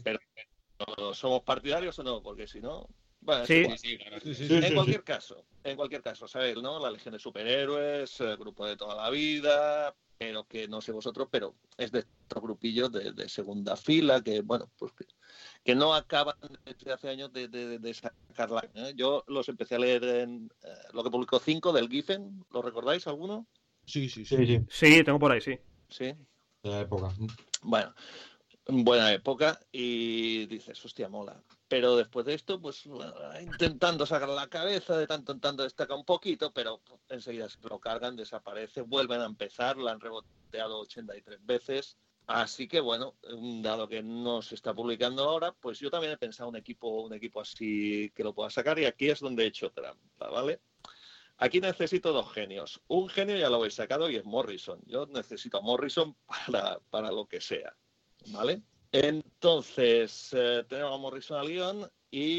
¿O ¿Somos partidarios o no? Porque si no... Bueno, es Sí. igual. Sí, sí, claro. Sí, sí, Sí, sí. En cualquier caso, en cualquier caso, ¿sabéis, no? La Legión de Superhéroes, el grupo de toda la vida, pero que no sé vosotros, pero es de estos grupillos de, de segunda fila que, bueno, pues que, que no acaban desde hace años de, de, de sacarla. ¿eh? Yo los empecé a leer en eh, lo que publicó cinco del Giffen, ¿lo recordáis alguno? Sí, sí, sí. Sí, sí, sí, tengo por ahí, sí. Sí. de la época. Bueno, buena época y dices, hostia, mola. Pero después de esto, pues bueno, intentando sacar la cabeza, de tanto en tanto destaca un poquito, pero enseguida se lo cargan, desaparece, vuelven a empezar, la han reboteado ochenta y tres veces. Así que bueno, dado que no se está publicando ahora, pues yo también he pensado un equipo, un equipo así que lo pueda sacar y aquí es donde he hecho trampa, ¿vale? Aquí necesito dos genios. Un genio ya lo habéis sacado y es Morrison. Yo necesito a Morrison para, para lo que sea, ¿vale? Entonces, eh, tenemos a Morrison al guión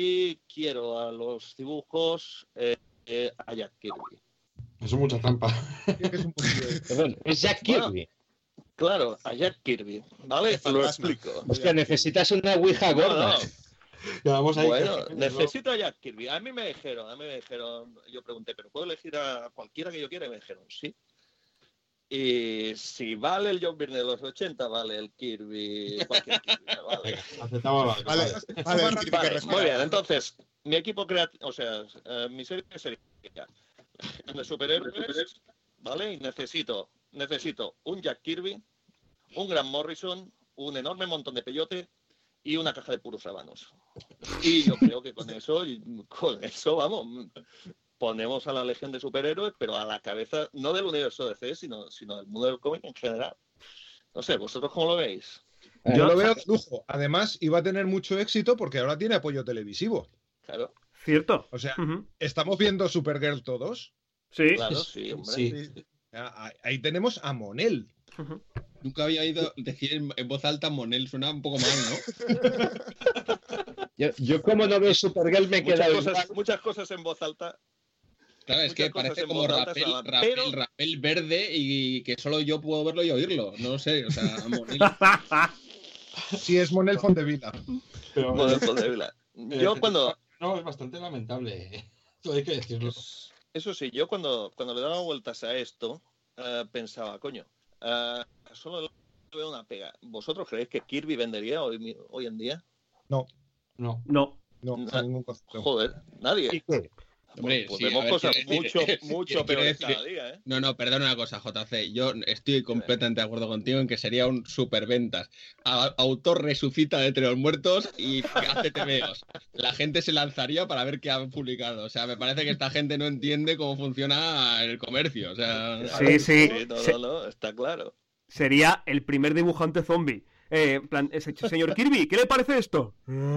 y quiero a los dibujos eh, eh, a Jack Kirby. Eso es mucha trampa. Creo que es un poquillo de- Perdón, es Jack Bueno, Kirby. Claro, a Jack Kirby, ¿vale? Qué Lo fantasma. explico. Hostia, necesitas una ouija No, gorda. no. Ya vamos ahí. Bueno, que- necesito a Jack Kirby. A mí me dijeron, a mí me dijeron, yo pregunté, ¿pero puedo elegir a cualquiera que yo quiera? Y me dijeron, sí. Y si vale el John Byrne de los ochenta, vale el Kirby, cualquier Kirby, me vale. Venga, aceptamos la Vale, vale, el Kirby que Vale, respira. muy bien, entonces, mi equipo creativo, o sea, eh, mi serie sería de superhéroes, ¿vale? Y necesito, necesito un Jack Kirby, un Grant Morrison, un enorme montón de peyote y una caja de puros habanos. Y yo creo que con eso, con eso, vamos, ponemos a la Legión de Superhéroes, pero a la cabeza, no del universo D C, sino, sino del mundo del cómic en general. No sé, ¿vosotros cómo lo veis? Yo lo veo de lujo. Además, iba a tener mucho éxito porque ahora tiene apoyo televisivo. Claro. Cierto. O sea, uh-huh. ¿estamos viendo Supergirl todos? Sí. Claro, sí, hombre. Sí. Ahí tenemos a Monel. Uh-huh. Nunca había oído decir en, en voz alta Monel, suena un poco mal, ¿no? yo, yo como no veo Supergirl me muchas queda cosas, igual. muchas cosas en voz alta. Claro, es que parece como rapel, rapel, pero... rapel verde y que solo yo puedo verlo y oírlo. No lo sé, o sea, Monel. Sí, es Monel Fontevila. Pero, Monel Fontevila. Yo cuando... No, es bastante lamentable. Eso hay que decirlo. Eso sí, yo cuando, cuando le daba vueltas a esto, uh, pensaba, coño, uh, solo le veo una pega. ¿Vosotros creéis que Kirby vendería hoy, hoy en día? No. No. No. No, Na- ningún concepto. Joder, nadie. ¿Y qué? Hombre, pues sí, vemos a ver, cosas quiero mucho, decir- mucho quiero peores decir- cada día, ¿eh? No, no, perdona una cosa, J C. Yo estoy completamente de acuerdo contigo en que sería un superventas. A- Autor resucita de entre los muertos y hace tebeos. La gente se lanzaría para ver qué han publicado. O sea, me parece que esta gente no entiende cómo funciona el comercio. O sea, Sí, sí. No, Se- no, no, está claro. Sería el primer dibujante zombie. Eh, en plan, ese señor Kirby, ¿qué le parece esto?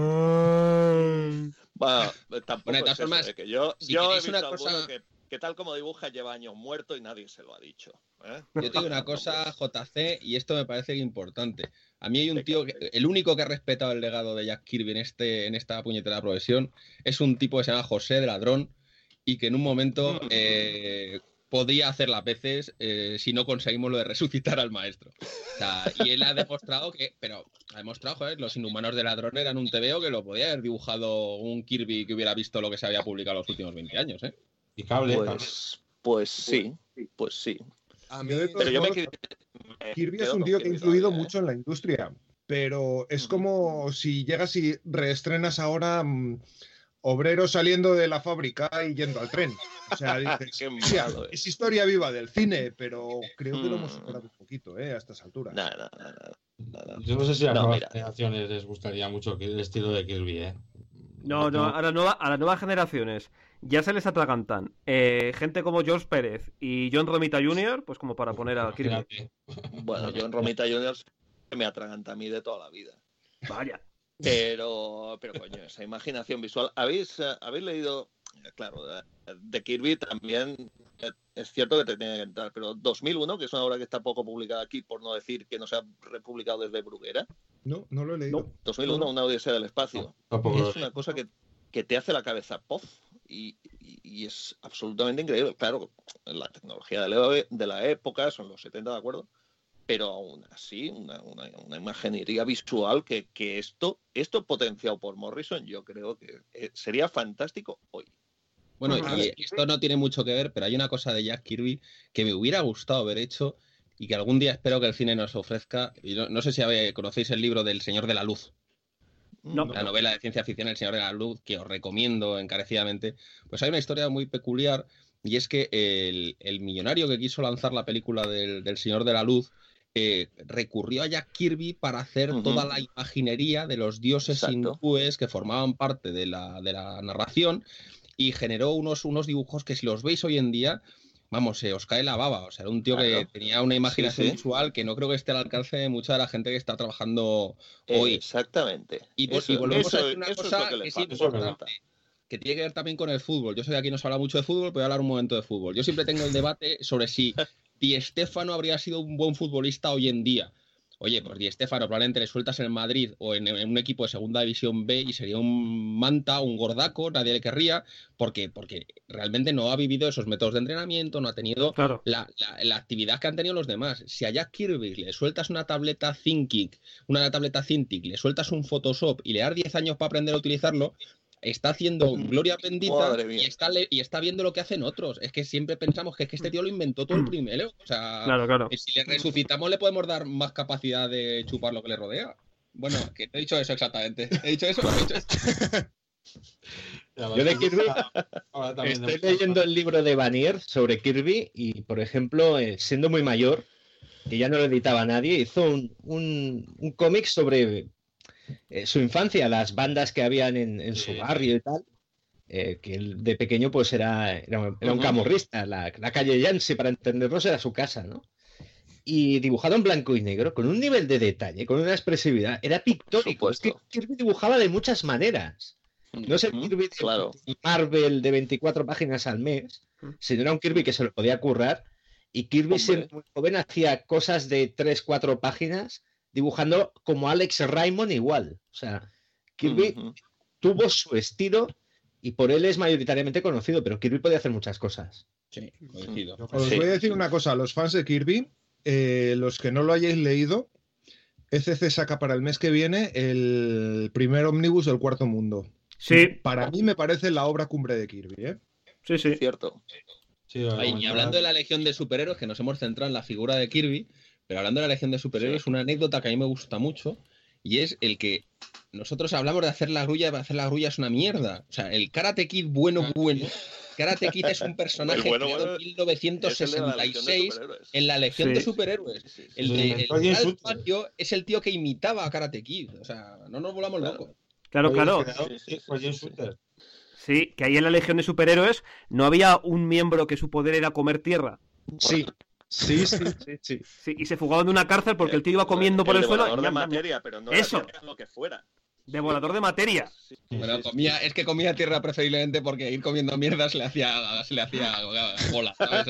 Bueno, tampoco Bueno, de es todas eso, formas, ¿eh? que yo, si yo he queréis visto una alguno cosa- que, que tal como dibuja lleva años muerto y nadie se lo ha dicho. ¿eh? yo te digo una cosa, J C, y esto me parece importante. A mí hay un Venga, tío, que, venga. el único que ha respetado el legado de Jack Kirby en, este, en esta puñetera profesión, es un tipo que se llama José de Ladrón y que en un momento Mm. eh, podía hacer las veces eh, si no conseguimos lo de resucitar al maestro. O sea, y él ha demostrado que, pero ha demostrado, joder, los Inhumanos de Ladrón eran un tebeo que lo podía haber dibujado un Kirby que hubiera visto lo que se había publicado los últimos veinte años, ¿eh? Y cable. cable. Pues, pues sí, pues sí. A mí, Yo de todos Pero yo me, modos, qued- me Kirby es quedo un con tío que ha Kirby influido todavía, ¿eh? mucho en la industria, pero es Ujú. como si llegas y reestrenas ahora mm, obreros saliendo de la fábrica y yendo al tren. O sea, dices, Qué "Sí, malo, eh". es historia viva del cine, pero creo que lo hemos Mm. superado un poquito, ¿eh? A estas alturas. Nada, nada, nada, nada. Yo no sé si a las No, nuevas mira. generaciones les gustaría mucho que- el estilo de Kirby, ¿eh? No, no, a, la nueva, a las nuevas generaciones ya se les atragantan eh, gente como George Pérez y John Romita junior, pues como para poner a Kirby. Imagínate. Bueno, yo en Romita Junior me atraganta a mí de toda la vida. Vaya. Pero, pero coño, esa imaginación visual. ¿Habéis, eh, ¿habéis leído? Eh, Claro, de, de Kirby también eh, es cierto que te tiene que entrar, pero dos mil uno, que es una obra que está poco publicada aquí, por no decir que no se ha republicado desde Bruguera. No, no lo he leído. No. dos mil uno, una odisea del espacio. Tampoco lo Es una cosa que, que te hace la cabeza pof y, y- y es absolutamente increíble. Claro, la tecnología de la, de la época, son los setenta, ¿de acuerdo? Pero aún así, una, una, una imaginería visual que, que esto, esto potenciado por Morrison, yo creo que eh, sería fantástico hoy. Bueno, Ujú. y esto no tiene mucho que ver, pero hay una cosa de Jack Kirby que me hubiera gustado haber hecho y que algún día espero que el cine nos ofrezca. Y no, no sé si habe- conocéis el libro del Señor de la Luz, No. la novela de ciencia ficción El Señor de la Luz, que os recomiendo encarecidamente. Pues hay una historia muy peculiar y es que el, el millonario que quiso lanzar la película del, del Señor de la Luz eh, recurrió a Jack Kirby para hacer Ujú. toda la imaginería de los dioses Exacto. hindúes que formaban parte de la, de la narración y generó unos, unos dibujos que si los veis hoy en día, vamos, se os cae la baba. O sea, era un tío que Claro. tenía una imaginación Sí, sí. visual que no creo que esté al alcance de mucha de la gente que está trabajando hoy. Exactamente. Y, vo- Eso- y volvemos eso- a decir una eso es cosa lo que le que es falta. Eso es verdad. importante, que tiene que ver también con el fútbol. Yo sé que aquí no se habla mucho de fútbol, pero voy a hablar un momento de fútbol. Yo siempre tengo el debate sobre si Di Stéfano habría sido un buen futbolista hoy en día. Oye, pues Di Stéfano probablemente le sueltas en el Madrid o en, en un equipo de segunda división B y sería un manta, un gordaco, nadie le querría, porque, porque realmente no ha vivido esos métodos de entrenamiento, no ha tenido Claro. la, la- la actividad que han tenido los demás. Si a Jack Kirby le sueltas una tableta Thinkic, una tableta Cintiq, le sueltas un Photoshop y le das diez años para aprender a utilizarlo, está haciendo gloria bendita Madre y mía. está, le- y está viendo lo que hacen otros. Es que siempre pensamos que es que este tío lo inventó todo el primero. O sea, Claro, claro. que si le resucitamos le podemos dar más capacidad de chupar lo que le rodea. Bueno, que no he dicho eso exactamente. ¿He dicho eso? No he dicho eso. Yo de Kirby Ahora también estoy de- leyendo el libro de Vanier sobre Kirby y, por ejemplo, eh, siendo muy mayor, que ya no lo editaba nadie, hizo un, un- un cómic sobre eh, su infancia, las bandas que habían en, en su Sí. barrio y tal, eh, que él de pequeño pues era, era, era un Ujú. camorrista, la, la calle Yancy, para entendernos, era su casa, ¿no? y dibujado en blanco y negro, con un nivel de detalle, con una expresividad. Era pictórico. Es que Kirby dibujaba de muchas maneras. No es el Kirby de claro. Marvel de veinticuatro páginas al mes, sino era un Kirby que se lo podía currar. Y Kirby, siendo muy joven, hacía cosas de tres cuatro páginas, dibujando como Alex Raymond igual. O sea, Kirby uh-huh. tuvo su estilo y por él es mayoritariamente conocido, pero Kirby podía hacer muchas cosas. Sí, coincido. Os Sí, voy a decir sí. una cosa, a los fans de Kirby, eh, los que no lo hayáis leído, E C C saca para el mes que viene el primer ómnibus del Cuarto Mundo. Sí, Para mí me parece la obra cumbre de Kirby, ¿eh? sí, sí. Cierto. Sí, lo Ay, y comentaba. hablando de la Legión de Superhéroes, que nos hemos centrado en la figura de Kirby, pero hablando de la Legión de Superhéroes, Sí. una anécdota que a mí me gusta mucho, y es el que nosotros hablamos de hacer la grulla, hacer la grulla es una mierda. O sea, el Karate Kid bueno, bueno. Karate Kid es un personaje El bueno, creado bueno, en mil novecientos Es el de la sesenta y Legión de seis Superhéroes. en la Legión Sí. de Superhéroes. Sí, sí, El sí. de Sí, el Oye, Ralph Shooter. Macchio es el tío que imitaba a Karate Kid. O sea, no nos volamos Claro. locos. Claro, Oye, claro. creador, Sí, sí, sí, sí, fue Jim sí, sí. Shooter. Sí, que ahí en la Legión de Superhéroes no había un miembro que su poder era comer tierra. Sí, sí, sí, sí, sí. Sí, y se fugaban de una cárcel porque el tío iba comiendo por el, suelo. devorador y de ñam, ñam, ñam. materia, pero no Eso. era lo que fuera. Devorador de materia. Sí, Sí, Bueno, sí, sí. comía, es que comía tierra preferiblemente porque ir comiendo mierda se le hacía, se le hacía bola, ¿sabes?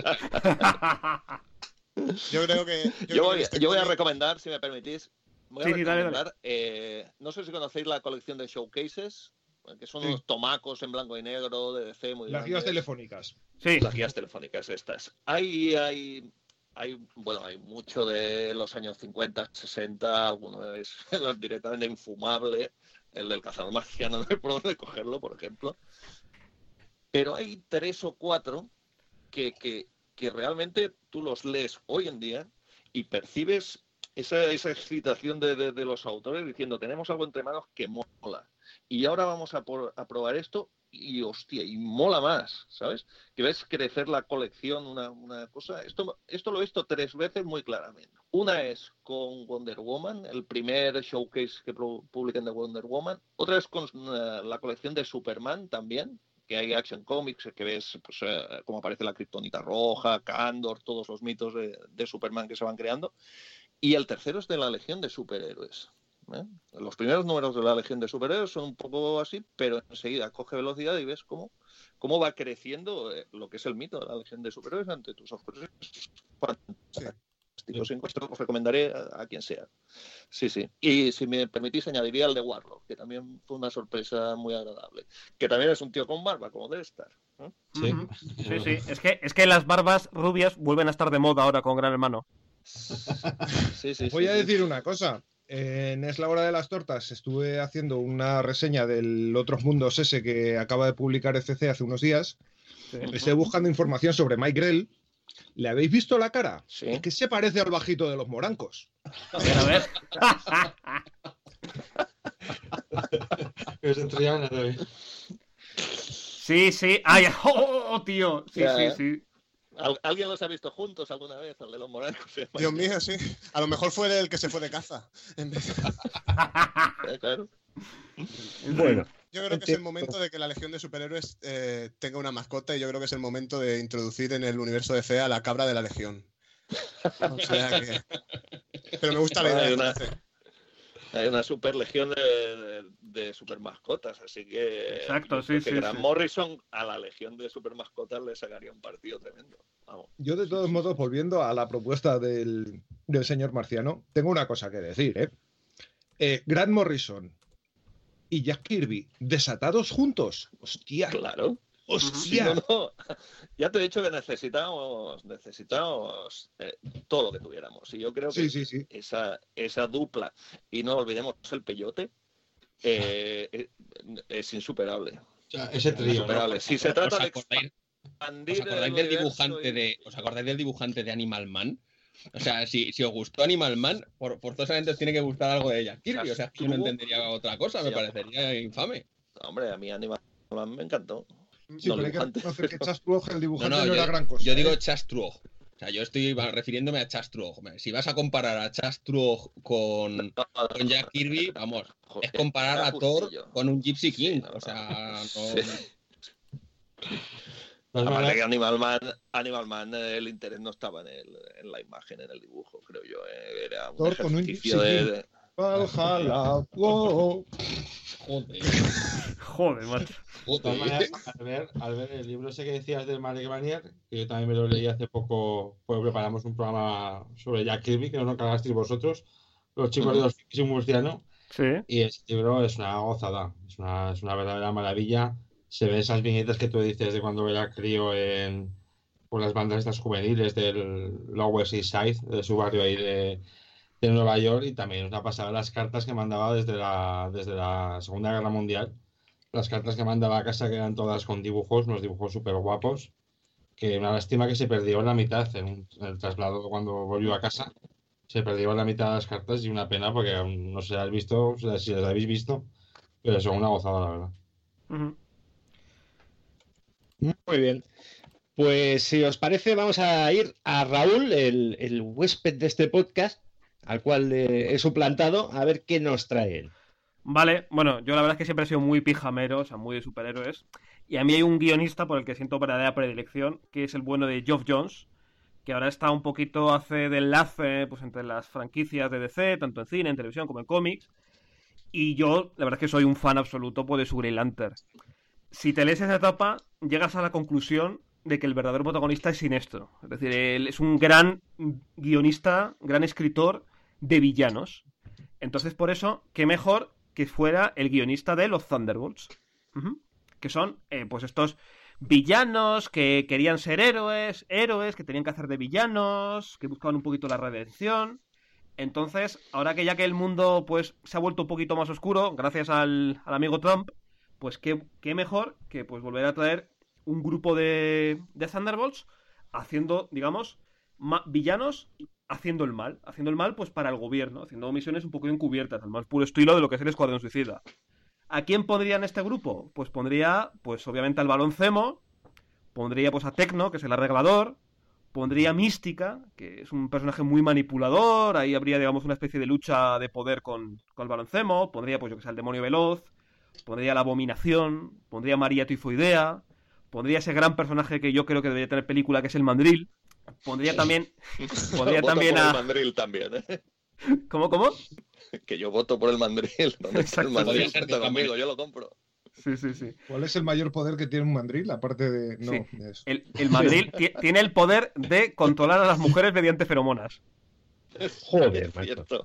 Yo creo que. Yo, creo voy, que este yo voy a cómic- recomendar, si me permitís, voy a Sí, sí, dale, recomendar, dale. eh, no sé si conocéis la colección de showcases, que son Sí. unos tomacos en blanco y negro de D C muy Las guías grandes. telefónicas. Sí, Las guías telefónicas estas. Hay, hay, hay, bueno, hay mucho de los años cincuenta, sesenta, alguno es directamente infumable, el del cazador marciano, no hay por dónde cogerlo, por ejemplo. Pero hay tres o cuatro que, que, que realmente tú los lees hoy en día y percibes esa, esa excitación de, de, de los autores diciendo, tenemos algo entre manos que mola. Y ahora vamos a, por, a probar esto y hostia, y mola más, ¿sabes? Que ves crecer la colección, una, una cosa. Esto, esto lo he visto tres veces muy claramente. Una es con Wonder Woman, el primer showcase que publican de Wonder Woman. Otra es con uh, la colección de Superman también, que hay Action Comics, que ves pues, uh, cómo aparece la Kryptonita roja, Kandor, todos los mitos de, de Superman que se van creando. Y el tercero es de la Legión de Superhéroes. ¿Eh? Los primeros números de la Legión de Superhéroes son un poco así, pero enseguida coge velocidad y ves cómo, cómo va creciendo eh, lo que es el mito de la Legión de Superhéroes ante tus ojos. Es fantástico. Sí. Esto os recomendaré a, a quien sea. Sí, sí. Y si me permitís, añadiría el de Warlock, que también fue una sorpresa muy agradable. Que también es un tío con barba, como debe estar. ¿Eh? Sí. Ujú. Sí, sí. Es que, es que las barbas rubias vuelven a estar de moda ahora con Gran Hermano. Sí, sí, Voy sí, a sí. decir una cosa. En Es la hora de las tortas estuve haciendo una reseña del Otros Mundos ese que acaba de publicar E C C hace unos días. Sí. Estoy buscando información sobre Mike Grell. ¿Le habéis visto la cara? Sí. Es que se parece al bajito de los morancos. A ver, a ver. Que se entrellaban a la vez. Sí, sí. ¡Ay! ¡Oh, oh, tío! Sí, Ya, sí, ¿eh? sí. ¿Al- ¿Alguien los ha visto juntos alguna vez? El de los morancos. ¿Eh? Dios mío, sí. A lo mejor fue el que se fue de caza. En vez de- Eh, claro. Bueno, Yo creo que es el momento de que la Legión de Superhéroes eh, tenga una mascota y yo creo que es el momento de introducir en el universo de C E A la cabra de la Legión. O sea que... Pero me gusta la idea. Hay una, entonces. hay una super legión de, de, de super mascotas, así que, Exacto, yo sí, creo que sí, Grant sí. Morrison a la legión de super mascotas le sacaría un partido tremendo. Vamos. Yo, de todos modos, volviendo a la propuesta del, del señor Marciano, tengo una cosa que decir, ¿eh? eh Grant Morrison y Jack Kirby desatados juntos. ¡Hostia! Claro. Sí, ¡Hostia! no, no. Ya te he dicho que necesitamos, necesitamos eh, todo lo que tuviéramos. Y yo creo que Sí, sí, sí. esa, esa dupla, y no olvidemos el peyote, eh, eh, es insuperable. O sea, ese trío, ¿no? Insuperable. Si se trata ¿Os de acordáis, expandir os acordáis el del universo dibujante y- de, ¿os acordáis del dibujante de Animal Man? O sea, si, si os gustó Animal Man, por, forzosamente os tiene que gustar algo de Jack Kirby. O sea, yo no entendería otra cosa, me Sí, parecería infame. Hombre, a mí Animal Man me encantó. Sí, No pero hay que dibujante, reconocer que pero- Chastruog, el No, dibujante, no, no, yo, era gran cosa. yo digo ¿eh? Chastruog. O sea, yo estoy refiriéndome a Chastruog. Si vas a comparar a Chastruog con, con Jack Kirby, vamos, es comparar a Thor con un Gypsy King. O sea, no... Sí. Aparte que Animal Man, Animal Man, el interés no estaba en, el, en la imagen, en el dibujo, creo yo. Eh. Era un Thor con un ejercicio de... de... Valhalla, wow. Joder. Joder, macho. De todas maneras, al ver, al ver el libro ese que decías del Marek Vanier, que yo también me lo leí hace poco, pues preparamos un programa sobre Jack Kirby, que nos lo cargasteis vosotros, los chicos de los Frikis y un murciano, Sí. y ese libro es una gozada, es una, es una verdadera maravilla. Se ven esas viñetas que tú dices de cuando era crío en por las bandas estas juveniles del Lower East Side, de su barrio ahí de, de Nueva York, y también una pasada las cartas que mandaba desde la, desde la Segunda Guerra Mundial. Las cartas que mandaba a casa, que eran todas con dibujos, unos dibujos súper guapos, que una lástima que se perdió en la mitad en, un, en el traslado cuando volvió a casa. Se perdió en la mitad de las cartas y una pena porque aún no se las has visto, o sea, si las habéis visto, pero son una gozada, la verdad. Ujú. Muy bien. Pues si os parece, vamos a ir a Raúl, el, el huésped de este podcast, al cual eh, he suplantado, a ver qué nos traen. Vale, bueno, yo la verdad es que siempre he sido muy pijamero, o sea, muy de superhéroes. Y a mí hay un guionista por el que siento verdadera predilección, que es el bueno de Geoff Johns, que ahora está un poquito, hace de enlace pues, entre las franquicias de D C, tanto en cine, en televisión como en cómics. Y yo, la verdad es que soy un fan absoluto pues, de su Green Lantern. Si te lees esa etapa, llegas a la conclusión de que el verdadero protagonista es Sinestro. Es decir, él es un gran guionista, gran escritor de villanos. Entonces, por eso, qué mejor que fuera el guionista de los Thunderbolts. Uh-huh. Que son, eh, pues, estos villanos que querían ser héroes, héroes que tenían que hacer de villanos, que buscaban un poquito la redención. Entonces, ahora que ya que el mundo, pues, se ha vuelto un poquito más oscuro, gracias al, al amigo Trump, pues qué, qué mejor que pues volver a traer un grupo de, de Thunderbolts haciendo, digamos, ma- villanos haciendo el mal. Haciendo el mal, pues, para el gobierno, haciendo misiones un poco encubiertas, al más puro estilo de lo que es el Escuadrón Suicida. ¿A quién pondría en este grupo? Pues pondría, pues, obviamente al Barón Zemo, pondría, pues, a Tecno, que es el arreglador, pondría a Mística, que es un personaje muy manipulador, ahí habría, digamos, una especie de lucha de poder con, con el Barón Zemo, pondría, pues, yo que sé, al Demonio Veloz, pondría la Abominación, pondría a María Tifoidea, pondría ese gran personaje que yo creo que debería tener película, que es el Mandril, pondría también, pondría Voto también por a... el Mandril también, ¿eh? ¿Cómo, cómo? Que yo voto por el Mandril. ¿Dónde está el Exacto. Mandril? Podría ser Cuenta que conmigo, yo lo compro. Sí, sí, sí. ¿Cuál es el mayor poder que tiene un mandril? Aparte de. No, Sí. de eso. El, el Mandril ti- tiene el poder de controlar a las mujeres mediante feromonas. Joder, Es macho. cierto.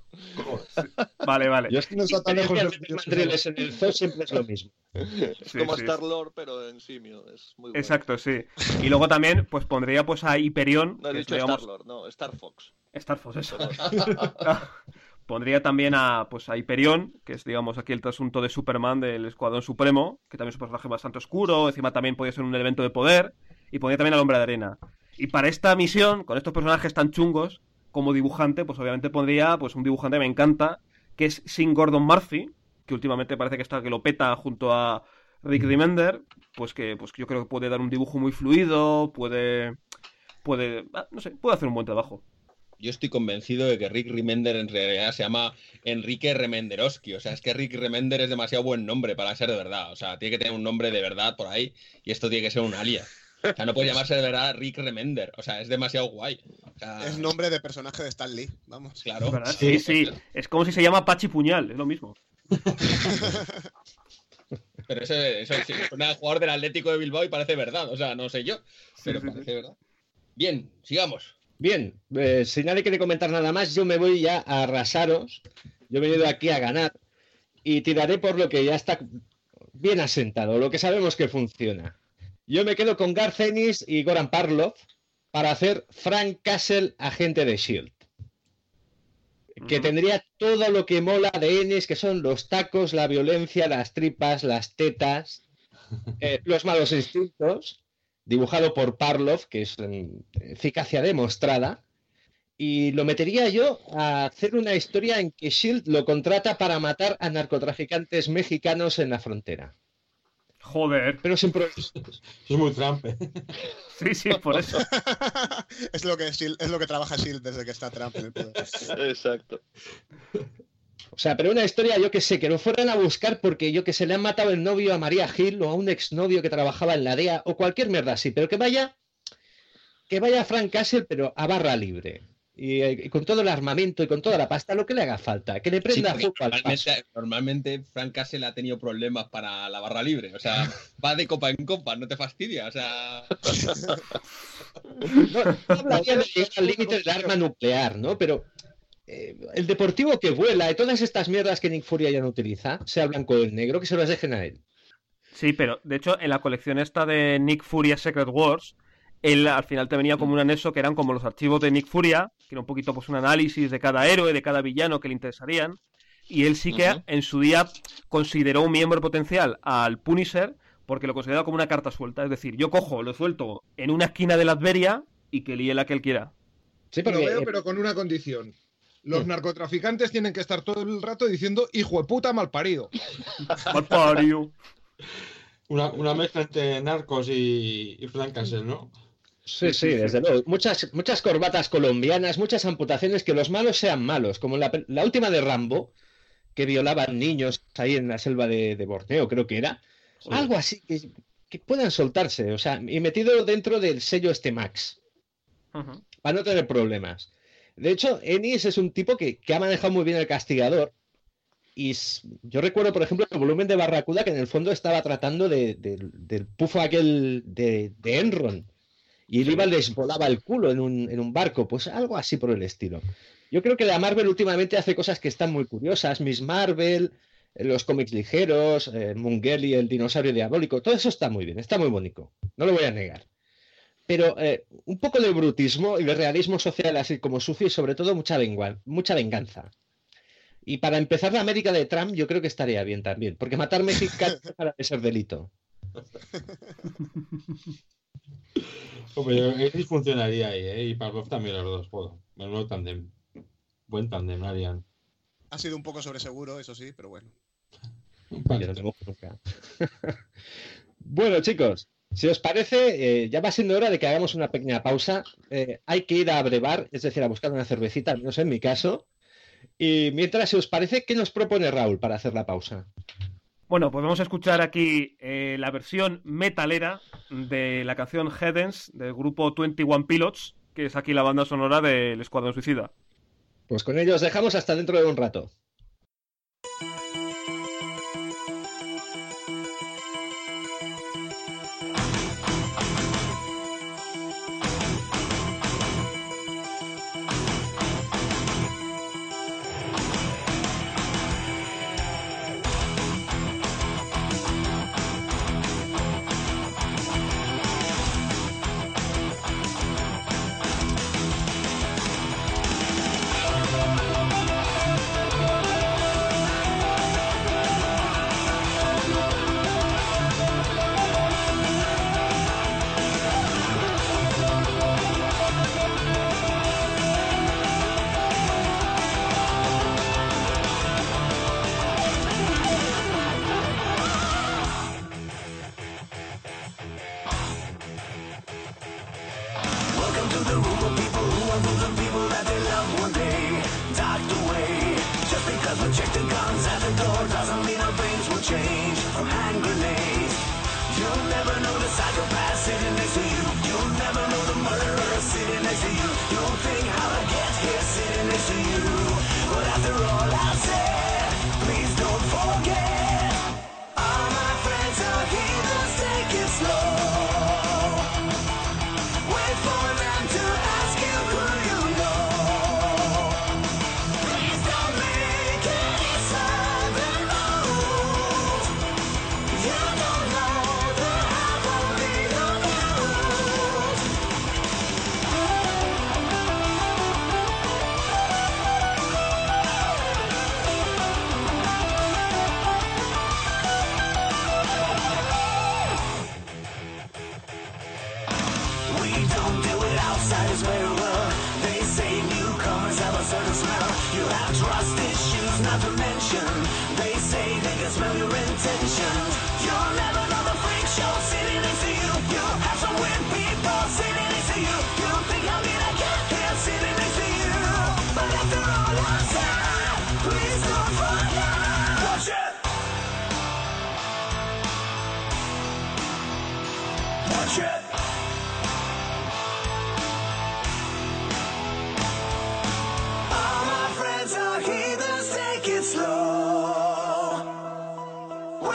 Vale, vale. Yo es que No está tan lejos de- experiencias de mandriles en el zoo siempre es lo mismo. Es Sí, como sí. Star-Lord, pero en simio. Es muy bueno. Exacto, sí. Y luego también, pues pondría pues a Hyperion, No he que es, dicho digamos, Star-Lord, no, Star Fox. Star Fox, eso. Perdón. Pondría también a, pues, a Hyperion, que es, digamos, aquí el trasunto de Superman del Escuadrón Supremo, que también es un personaje bastante oscuro, encima también podría ser un elemento de poder, y pondría también al Hombre de Arena. Y para esta misión, con estos personajes tan chungos, como dibujante, pues obviamente pondría pues un dibujante que me encanta, que es Sean Gordon Murphy, que últimamente parece que está que lo peta junto a Rick Remender, pues que pues yo creo que puede dar un dibujo muy fluido, puede puede, ah, no sé, puede hacer un buen trabajo. Yo estoy convencido de que Rick Remender en realidad se llama Enrique Remenderowski. O sea, es que Rick Remender es demasiado buen nombre para ser de verdad. O sea, tiene que tener un nombre de verdad por ahí y esto tiene que ser un alias. O sea, no puede llamarse de verdad Rick Remender. O sea, es demasiado guay. O sea, Es nombre de personaje de Stan Lee, vamos. claro. ¿Verdad? Sí, sí, es como si se llama Pachi Puñal, es lo mismo. Pero eso, eso sí, suena a jugador del Atlético de Bilbao y parece verdad. O sea, no sé yo, pero sí, parece verdad. Bien, sigamos. Bien, eh, si nadie quiere comentar nada más, yo me voy ya a arrasaros. Yo he venido aquí a ganar y tiraré por lo que ya está bien asentado, lo que sabemos que funciona. Yo me quedo con Garth Ennis y Goran Parlov para hacer Frank Castle, agente de S H I E L D. Que Ujú. tendría todo lo que mola de Ennis, que son los tacos, la violencia, las tripas, las tetas, eh, los malos instintos, dibujado por Parlov, que es mm, eficacia demostrada, y lo metería yo a hacer una historia en que S H I E L D lo contrata para matar a narcotraficantes mexicanos en la frontera. Joder, Pero sin problemas. Eso es muy Trump, ¿eh? sí, sí, por eso. es, lo que S H I E L D es lo que trabaja S H I E L D desde que está Trump en el poder. Exacto. O sea, pero una historia, yo que sé, que lo fueran a buscar porque yo que sé, le han matado el novio a María Gil o a un exnovio que trabajaba en la D E A o cualquier mierda así, pero que vaya, que vaya Frank Castle, pero a barra libre. Y, y con todo el armamento y con toda la pasta, lo que le haga falta, que le prenda Sí, fuego al paso. normalmente, normalmente Frank Castle ha tenido problemas para la barra libre. O sea, va de copa en copa, no te fastidia. O sea, No, no hablaría de llegar al límite del arma nuclear, ¿no? Pero eh, el deportivo que vuela y todas estas mierdas que Nick Fury ya no utiliza, sea blanco o el negro, que se las dejen a él. Sí, pero de hecho en la colección esta de Nick Furia Secret Wars, él al final te venía como un anexo que eran como los archivos de Nick Furia, que era un poquito pues un análisis de cada héroe, de cada villano que le interesarían, y él sí que uh-huh. en su día consideró un miembro potencial al Punisher porque lo consideraba como una carta suelta, es decir, yo cojo, lo suelto en una esquina de la Latveria y que líe la que él quiera. Sí, pero lo veo, pero con una condición. Los sí. narcotraficantes tienen que estar todo el rato diciendo hijo de puta malparido. Malparido. Una, una mezcla entre narcos y, y Frank Castle, ¿no? Sí, sí, desde luego. Muchas, muchas corbatas colombianas, muchas amputaciones, que los malos sean malos, como la, la última de Rambo, que violaban niños ahí en la selva de, de Borneo, creo que era. Sí. Algo así, que, que puedan soltarse, o sea, y metido dentro del sello este Max, uh-huh. para no tener problemas. De hecho, Ennis es un tipo que, que ha manejado muy bien el castigador, y yo recuerdo, por ejemplo, el volumen de Barracuda, que en el fondo estaba tratando de, de, del pufo aquel de, de Enron, y el Ival les volaba el culo en un, en un barco, pues algo así por el estilo. Yo creo que la Marvel últimamente hace cosas que están muy curiosas, Miss Marvel, los cómics ligeros, eh, Mungel y el dinosaurio diabólico, todo eso está muy bien, está muy bonito, no lo voy a negar. Pero eh, un poco de brutismo y de realismo social así como sucio y sobre todo mucha, venga, mucha venganza. Y para empezar la América de Trump yo creo que estaría bien también, porque matar mexicanos para ser delito. Hombre, Ennis funcionaría ahí, ¿eh? Y Pavlov también los dos, puedo. Menudo tandem. Buen tandem, harían. Ha sido un poco sobreseguro, eso sí, pero bueno. Vale. Bueno, chicos, si os parece, eh, ya va siendo hora de que hagamos una pequeña pausa. Eh, hay que ir a brevar, es decir, a buscar una cervecita, al menos en mi caso. Y mientras, si os parece, ¿qué nos propone Raúl para hacer la pausa? Bueno, pues vamos a escuchar aquí eh, la versión metalera de la canción Headens del grupo veintiuno Pilots, que es aquí la banda sonora del Escuadrón Suicida. Pues con ello os dejamos hasta dentro de un rato. Please don't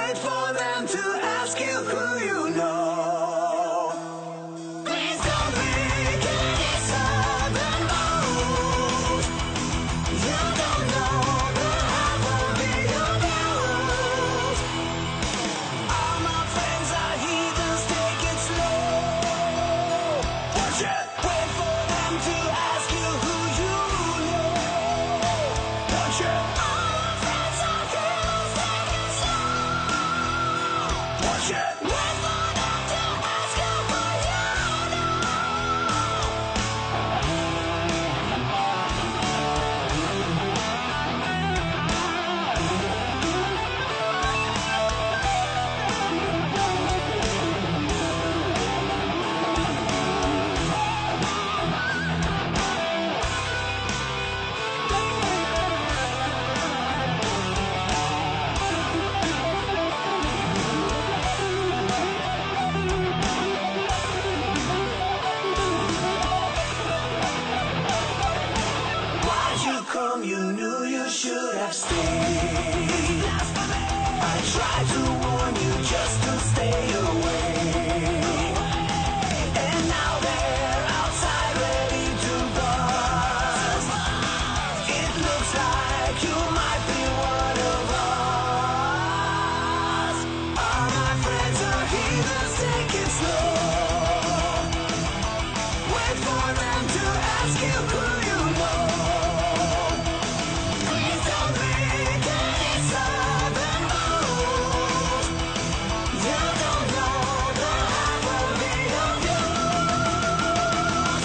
wait for them to ask you who you know. Please don't make any sudden move. You don't know the half of the news. All my friends are heathens, take it slow. Watch it. Wait for them to ask you who you know. Watch it. All my friends are heathens, take it slow. Watch it. Wait for them to ask you who you know. Why'd you come? You knew you should have stayed. I tried to warn you just to stay away. And now they're outside ready to buzz. It looks like you might be one of us. All my friends are heathens, take it slow. Wait for them to ask you who you know. Please don't make any sudden move. You don't know the half of the news.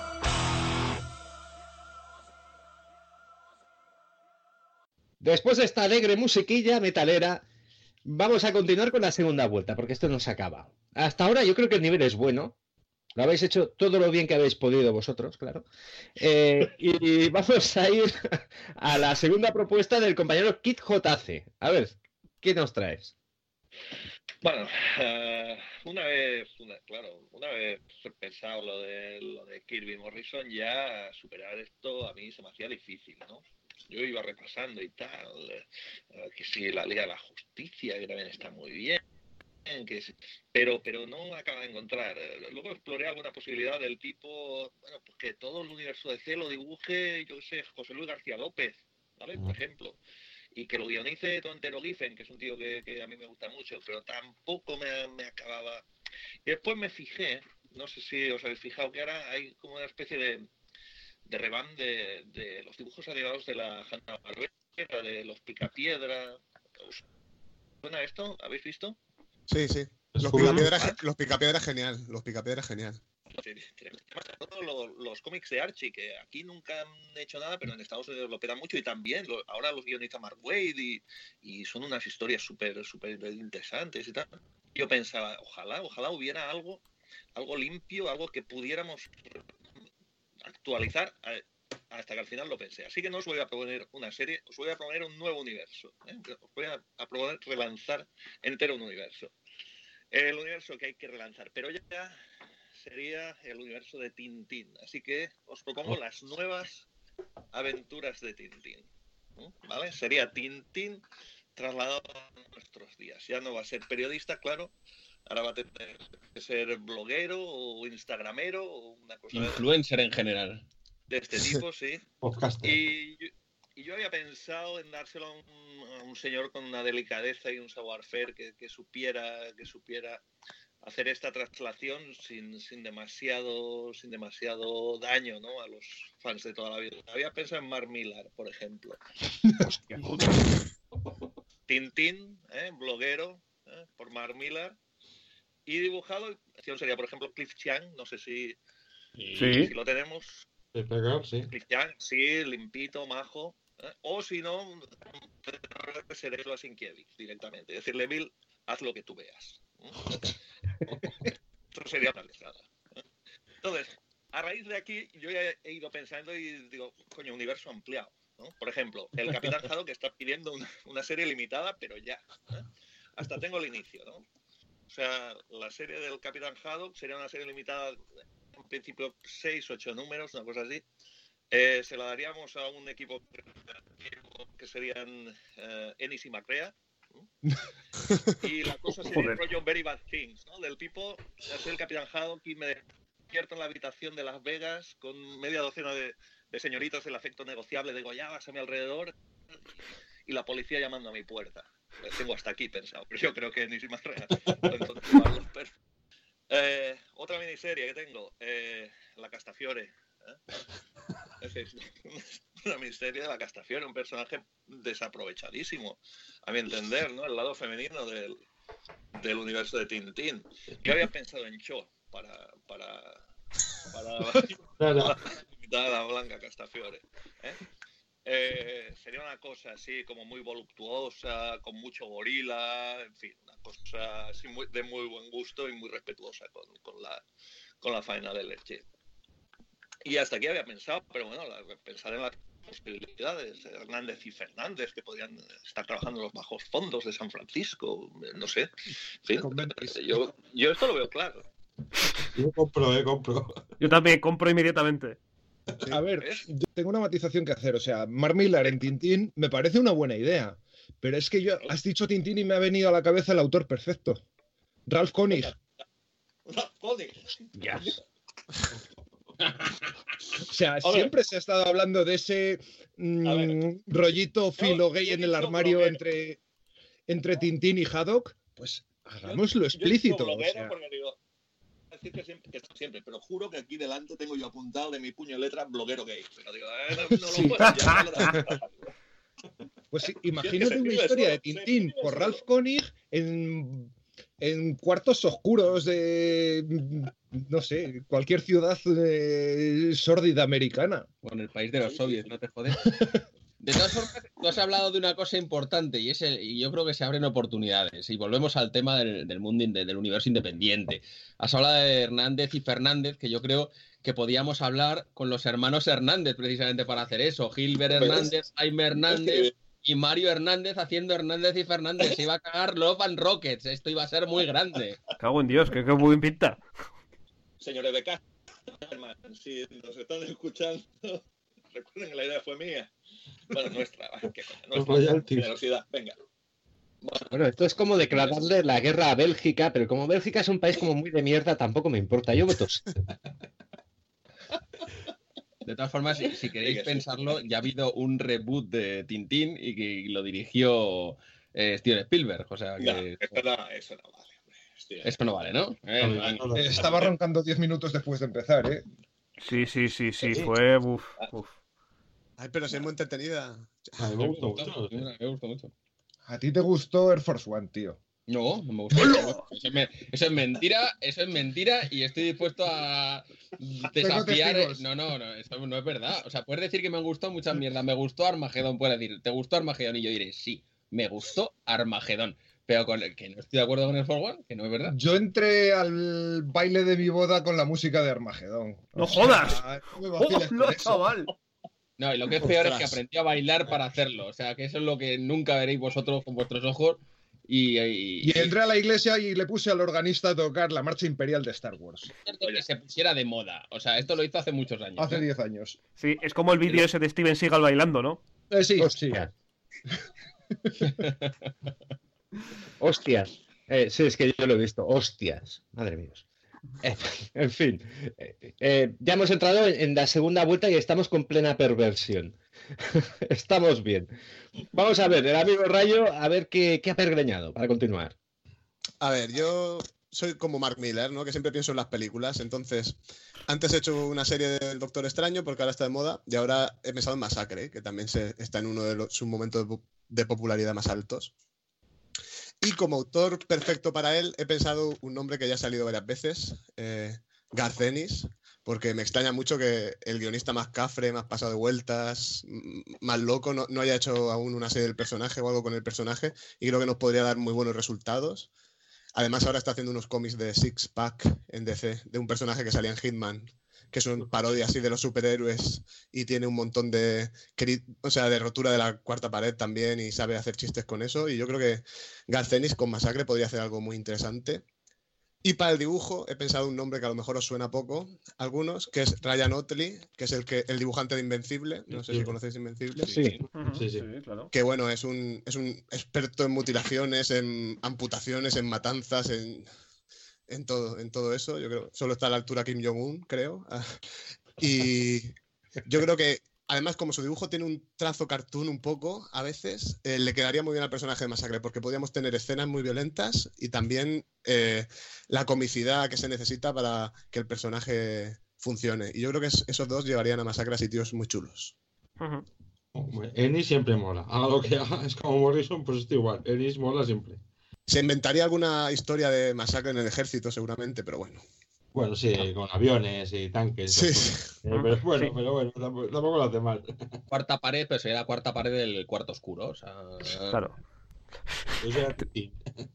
Después de esta alegre musiquilla metalera, vamos a continuar con la segunda vuelta, porque esto no se acaba. Hasta ahora yo creo que el nivel es bueno. Lo habéis hecho todo lo bien que habéis podido vosotros, claro. Eh, y vamos a ir a la segunda propuesta del compañero Kit J C. A ver, ¿qué nos traes? Bueno, eh, una vez, una- claro, una vez pensado lo de, lo de Kirby Morrison, ya superar esto a mí se me hacía difícil, ¿no? Yo iba repasando y tal, eh, que sí, la Liga de la Justicia, que también está muy bien, que sí, pero, pero no acaba de encontrar. Eh, Luego exploré alguna posibilidad del tipo, bueno, pues que todo el universo de C lo dibuje, yo qué sé, José Luis García López, ¿vale? Por ejemplo. Y que lo guionice Tontero Giffen, que es un tío que, que a mí me gusta mucho, pero tampoco me, me acababa. Y después me fijé, no sé si os habéis fijado, que ahora hay como una especie de, de revamp de, de los dibujos animados de la Hanna-Barbera, de los Picapiedra. ¿Os suena esto? ¿Habéis visto? Sí, sí. Los Scooby-Doo. picapiedras, ge- los picapiedras genial. Los picapiedras genial. Sí, además, todos los, los cómics de Archie, que aquí nunca han hecho nada, pero en Estados Unidos lo pegan mucho, y también lo- ahora los guionistas Mark Waid, y, y son unas historias súper súper interesantes y tal. Yo pensaba, ojalá, ojalá hubiera algo, algo limpio, algo que pudiéramos actualizar, eh, hasta que al final lo pensé. Así que no os voy a proponer una serie, os voy a proponer un nuevo universo, ¿eh? Os voy a, a proponer relanzar entero un universo. El universo que hay que relanzar, pero ya sería el universo de Tintín. Así que os propongo las nuevas aventuras de Tintín. ¿Mm? ¿Vale? Sería Tintín trasladado a nuestros días. Ya no va a ser periodista, claro. Ahora va a tener que ser bloguero o instagramero o una cosa de, Influencer en general. de este tipo, sí. Podcaster. Y yo, y yo había pensado en dárselo a un, a un señor con una delicadeza y un savoir-faire que, que supiera, que supiera hacer esta traslación sin, sin demasiado sin demasiado daño, ¿no?, a los fans de toda la vida. Había pensado en Mark Millar, por ejemplo. Hostia. Tintín, ¿eh? Bloguero, ¿eh? Por Mark Millar. Y dibujado, la acción sería, por ejemplo, Cliff Chiang, no sé si, Sí. si lo tenemos. De pegar, sí. Cliff Chiang, sí, limpito, majo. ¿eh? O si no, seré a Sienkiewicz directamente. Decirle, Bill, haz lo que tú veas. ¿eh? Esto sería una alejada. ¿eh? Entonces, a raíz de aquí, yo ya he ido pensando y digo, coño, universo ampliado, ¿no? Por ejemplo, el Capitán Haddock está pidiendo una, una serie limitada, pero ya. ¿eh? Hasta tengo el inicio, ¿no? O sea, la serie del Capitán Haddock sería una serie limitada, en principio seis, ocho números, una cosa así. Eh, se la daríamos a un equipo que serían eh, Ennis y Macrea. ¿no? Y la cosa sería Joder. el rollo Very Bad Things, ¿no? Del tipo, soy el Capitán Haddock y me despierto en la habitación de Las Vegas con media docena de, de señoritos del afecto negociable degolladas a mi alrededor y la policía llamando a mi puerta. Pues tengo hasta aquí pensado, pero yo creo que ni si más real. Entonces, vamos, pero- eh, otra miniserie que tengo, eh, La Castafiore. ¿eh? Es decir, una miniserie de La Castafiore, un personaje desaprovechadísimo, a mi entender, ¿no? El lado femenino del, del universo de Tintín. Yo había pensado en Cho para para para, Claro. imitar a la Blanca Castafiore. ¿eh? Eh, sería una cosa así como muy voluptuosa, con mucho gorila, en fin, una cosa así muy, de muy buen gusto y muy respetuosa con, con la con la faena del leche. Y hasta aquí había pensado, pero bueno, la, pensar en las posibilidades, Hernández y Fernández, que podrían estar trabajando en los bajos fondos de San Francisco, no sé. En fin, Con Betis. yo, yo esto lo veo claro. Yo compro, eh, compro. Yo también compro inmediatamente. A ver, ¿Ves? yo tengo una matización que hacer. O sea, Mark Millar en Tintín me parece una buena idea. Pero es que yo, has dicho Tintín y me ha venido a la cabeza el autor perfecto. Ralph Koenig. Joder. Ya. O sea, A ver. siempre se ha estado hablando de ese mm, A ver. rollito filo gay yo he en el dicho armario bloguero. entre, entre Tintín y Haddock. Pues hagámoslo Yo- yo digo explícito. O bloguero sea, porque digo, decir que siempre, que siempre, pero juro que aquí delante tengo yo apuntado de mi puño de letra bloguero gay. Pero digo, eh, no, no lo Sí. puedo llamar. pues sí, Sí, es que imagínate se una escribe historia solo, de se Tintín escribe por solo. Ralph Koenig en, en cuartos oscuros de, no sé, cualquier ciudad eh, sórdida americana. Con el país de los soviets, no te jodes. De todas formas, tú has hablado de una cosa importante y, es el- y yo creo que se abren oportunidades. Y volvemos al tema del, del mundo, in- del universo independiente. Has hablado de Hernández y Fernández, que yo creo que podíamos hablar con los hermanos Hernández precisamente para hacer eso. Gilbert ¿Ves? Hernández, Jaime Hernández y Mario Hernández haciendo Hernández y Fernández. Se iba a cagar Love and Rockets. Esto iba a ser muy grande. Cago en Dios, que qué buen pinta. Señores de casa, si nos están escuchando, recuerden que la idea fue mía. Bueno, nuestra, va, qué coño, Los nuestra royalties. generosidad, venga. Bueno, esto es como declararle la guerra a Bélgica, pero como Bélgica es un país como muy de mierda, tampoco me importa. Yo voto sí. De todas formas, si, si queréis Sí, que sí. pensarlo, ya ha habido un reboot de Tintín y que lo dirigió eh, Steven Spielberg. O sea No, que eso no, eso no vale. hombre. Hostia. esto no vale, ¿no? Eh, No, vale. no, no. Eh, Estaba arrancando diez minutos después de empezar, ¿eh? Sí, sí, sí, sí, fue. Uf, uf. Ay, pero si es muy entretenida. A mí me gustó mucho. Me gustó mucho. A ti te gustó Air Force One, tío. No, no me gustó. Eso es, me- eso es mentira, eso es mentira y estoy dispuesto a desafiar. testigos. No, no, no, eso no es verdad. O sea, puedes decir que me gustó mucha mierda. Me gustó Armagedón, puedes decir, ¿te gustó Armagedón? Y yo diré, sí, me gustó Armagedón. Pero con el, que no estoy de acuerdo con el For One, que no es verdad. Yo entré al baile de mi boda con la música de Armagedón. ¡No O sea, jodas! no me vaciles ¡Hola, con eso. chaval! No, y lo que es peor es que Ostras. aprendí a bailar para hacerlo. O sea, que eso es lo que nunca veréis vosotros con vuestros ojos. Y, y, Y entré a la iglesia y le puse al organista a tocar la marcha imperial de Star Wars. es cierto que se pusiera de moda. O sea, esto lo hizo hace muchos años. Hace ¿eh? diez años. Sí, es como el vídeo ese de Steven Seagal bailando, ¿no? Eh, sí, sí. Hostia. Hostias. Eh, sí, es que yo lo he visto. Hostias. Madre mía. Eh, en fin. Eh, eh, ya hemos entrado en, en la segunda vuelta y estamos con plena perversión. Estamos bien. Vamos a ver, el amigo Rayo, a ver qué, qué ha pergreñado para continuar. A ver, yo soy como Mark Millar, ¿no? Que siempre pienso en las películas. Entonces, antes he hecho una serie del Doctor Extraño porque ahora está de moda y ahora he pensado en Masacre, que también se, está en uno de los, sus momentos de, po- de popularidad más altos. Y como autor perfecto para él, he pensado un nombre que ya ha salido varias veces, eh, Garth Ennis, porque me extraña mucho que el guionista más cafre, más pasado de vueltas, m- más loco, no, no haya hecho aún una serie del personaje o algo con el personaje, y creo que nos podría dar muy buenos resultados. Además, ahora está haciendo unos cómics de Six Pack en D C, de un personaje que salía en Hitman, que es una parodia así de los superhéroes y tiene un montón de, cri- o sea, de rotura de la cuarta pared también y sabe hacer chistes con eso. Y yo creo que Garth Ennis con Masacre podría hacer algo muy interesante. Y para el dibujo he pensado un nombre que a lo mejor os suena poco, algunos, que es Ryan Otley, que es el, que, el dibujante de Invencible. No sé si conocéis Invencible. Sí. Ujú, Sí, sí. claro. Que bueno, es un, es un experto en mutilaciones, en amputaciones, en matanzas, en, en, todo, en todo eso. Yo creo solo está a la altura Kim Jong-un, creo. Y yo creo que, además, como su dibujo tiene un trazo cartoon un poco, a veces, eh, le quedaría muy bien al personaje de Masacre, porque podríamos tener escenas muy violentas y también eh, la comicidad que se necesita para que el personaje funcione. Y yo creo que es, esos dos llevarían a Masacre a sitios muy chulos. Ujú. Hombre, Ennis siempre mola. Haga lo que haga, es como Morrison, pues esto igual. Ennis mola siempre. Se inventaría alguna historia de Masacre en el ejército, seguramente, pero bueno. Bueno, sí, con aviones y tanques. Sí, esas sí. cosas. Eh, pero bueno, Sí. pero bueno, tampoco, tampoco lo hace mal. Cuarta pared, pero sería la cuarta pared del cuarto oscuro. O sea, Claro. Yo soy anti-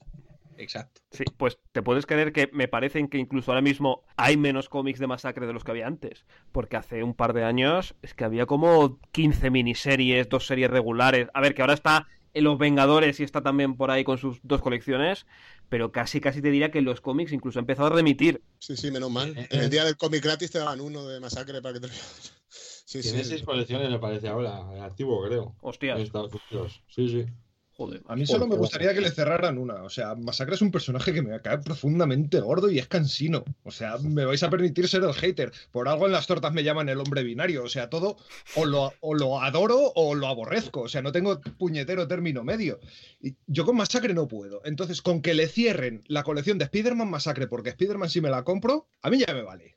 exacto. Sí, pues te puedes creer que me parecen que incluso ahora mismo hay menos cómics de Masacre de los que había antes. Porque hace un par de años es que había como quince miniseries, dos series regulares. A ver, que ahora está en Los Vengadores y está también por ahí con sus dos colecciones. Pero casi, casi te diría que los cómics incluso han empezado a remitir. Sí, sí, menos mal. Eh, En eh. el día del cómic gratis te daban uno de Masacre para que te lo llevas. Sí, Tiene sí. seis colecciones, me parece ahora. El activo, creo. Hostias. En Estados Unidos. Sí, sí. Joder. A mí solo me gustaría que le cerraran una. O sea, Masacre es un personaje que me cae profundamente gordo y es cansino. O sea, me vais a permitir ser el hater. Por algo en las tortas me llaman el hombre binario. O sea, todo o lo, o lo adoro o lo aborrezco. O sea, no tengo puñetero término medio. Y yo con Masacre no puedo. Entonces, con que le cierren la colección de Spider-Man Masacre, porque Spider-Man sí me la compro, a mí ya me vale.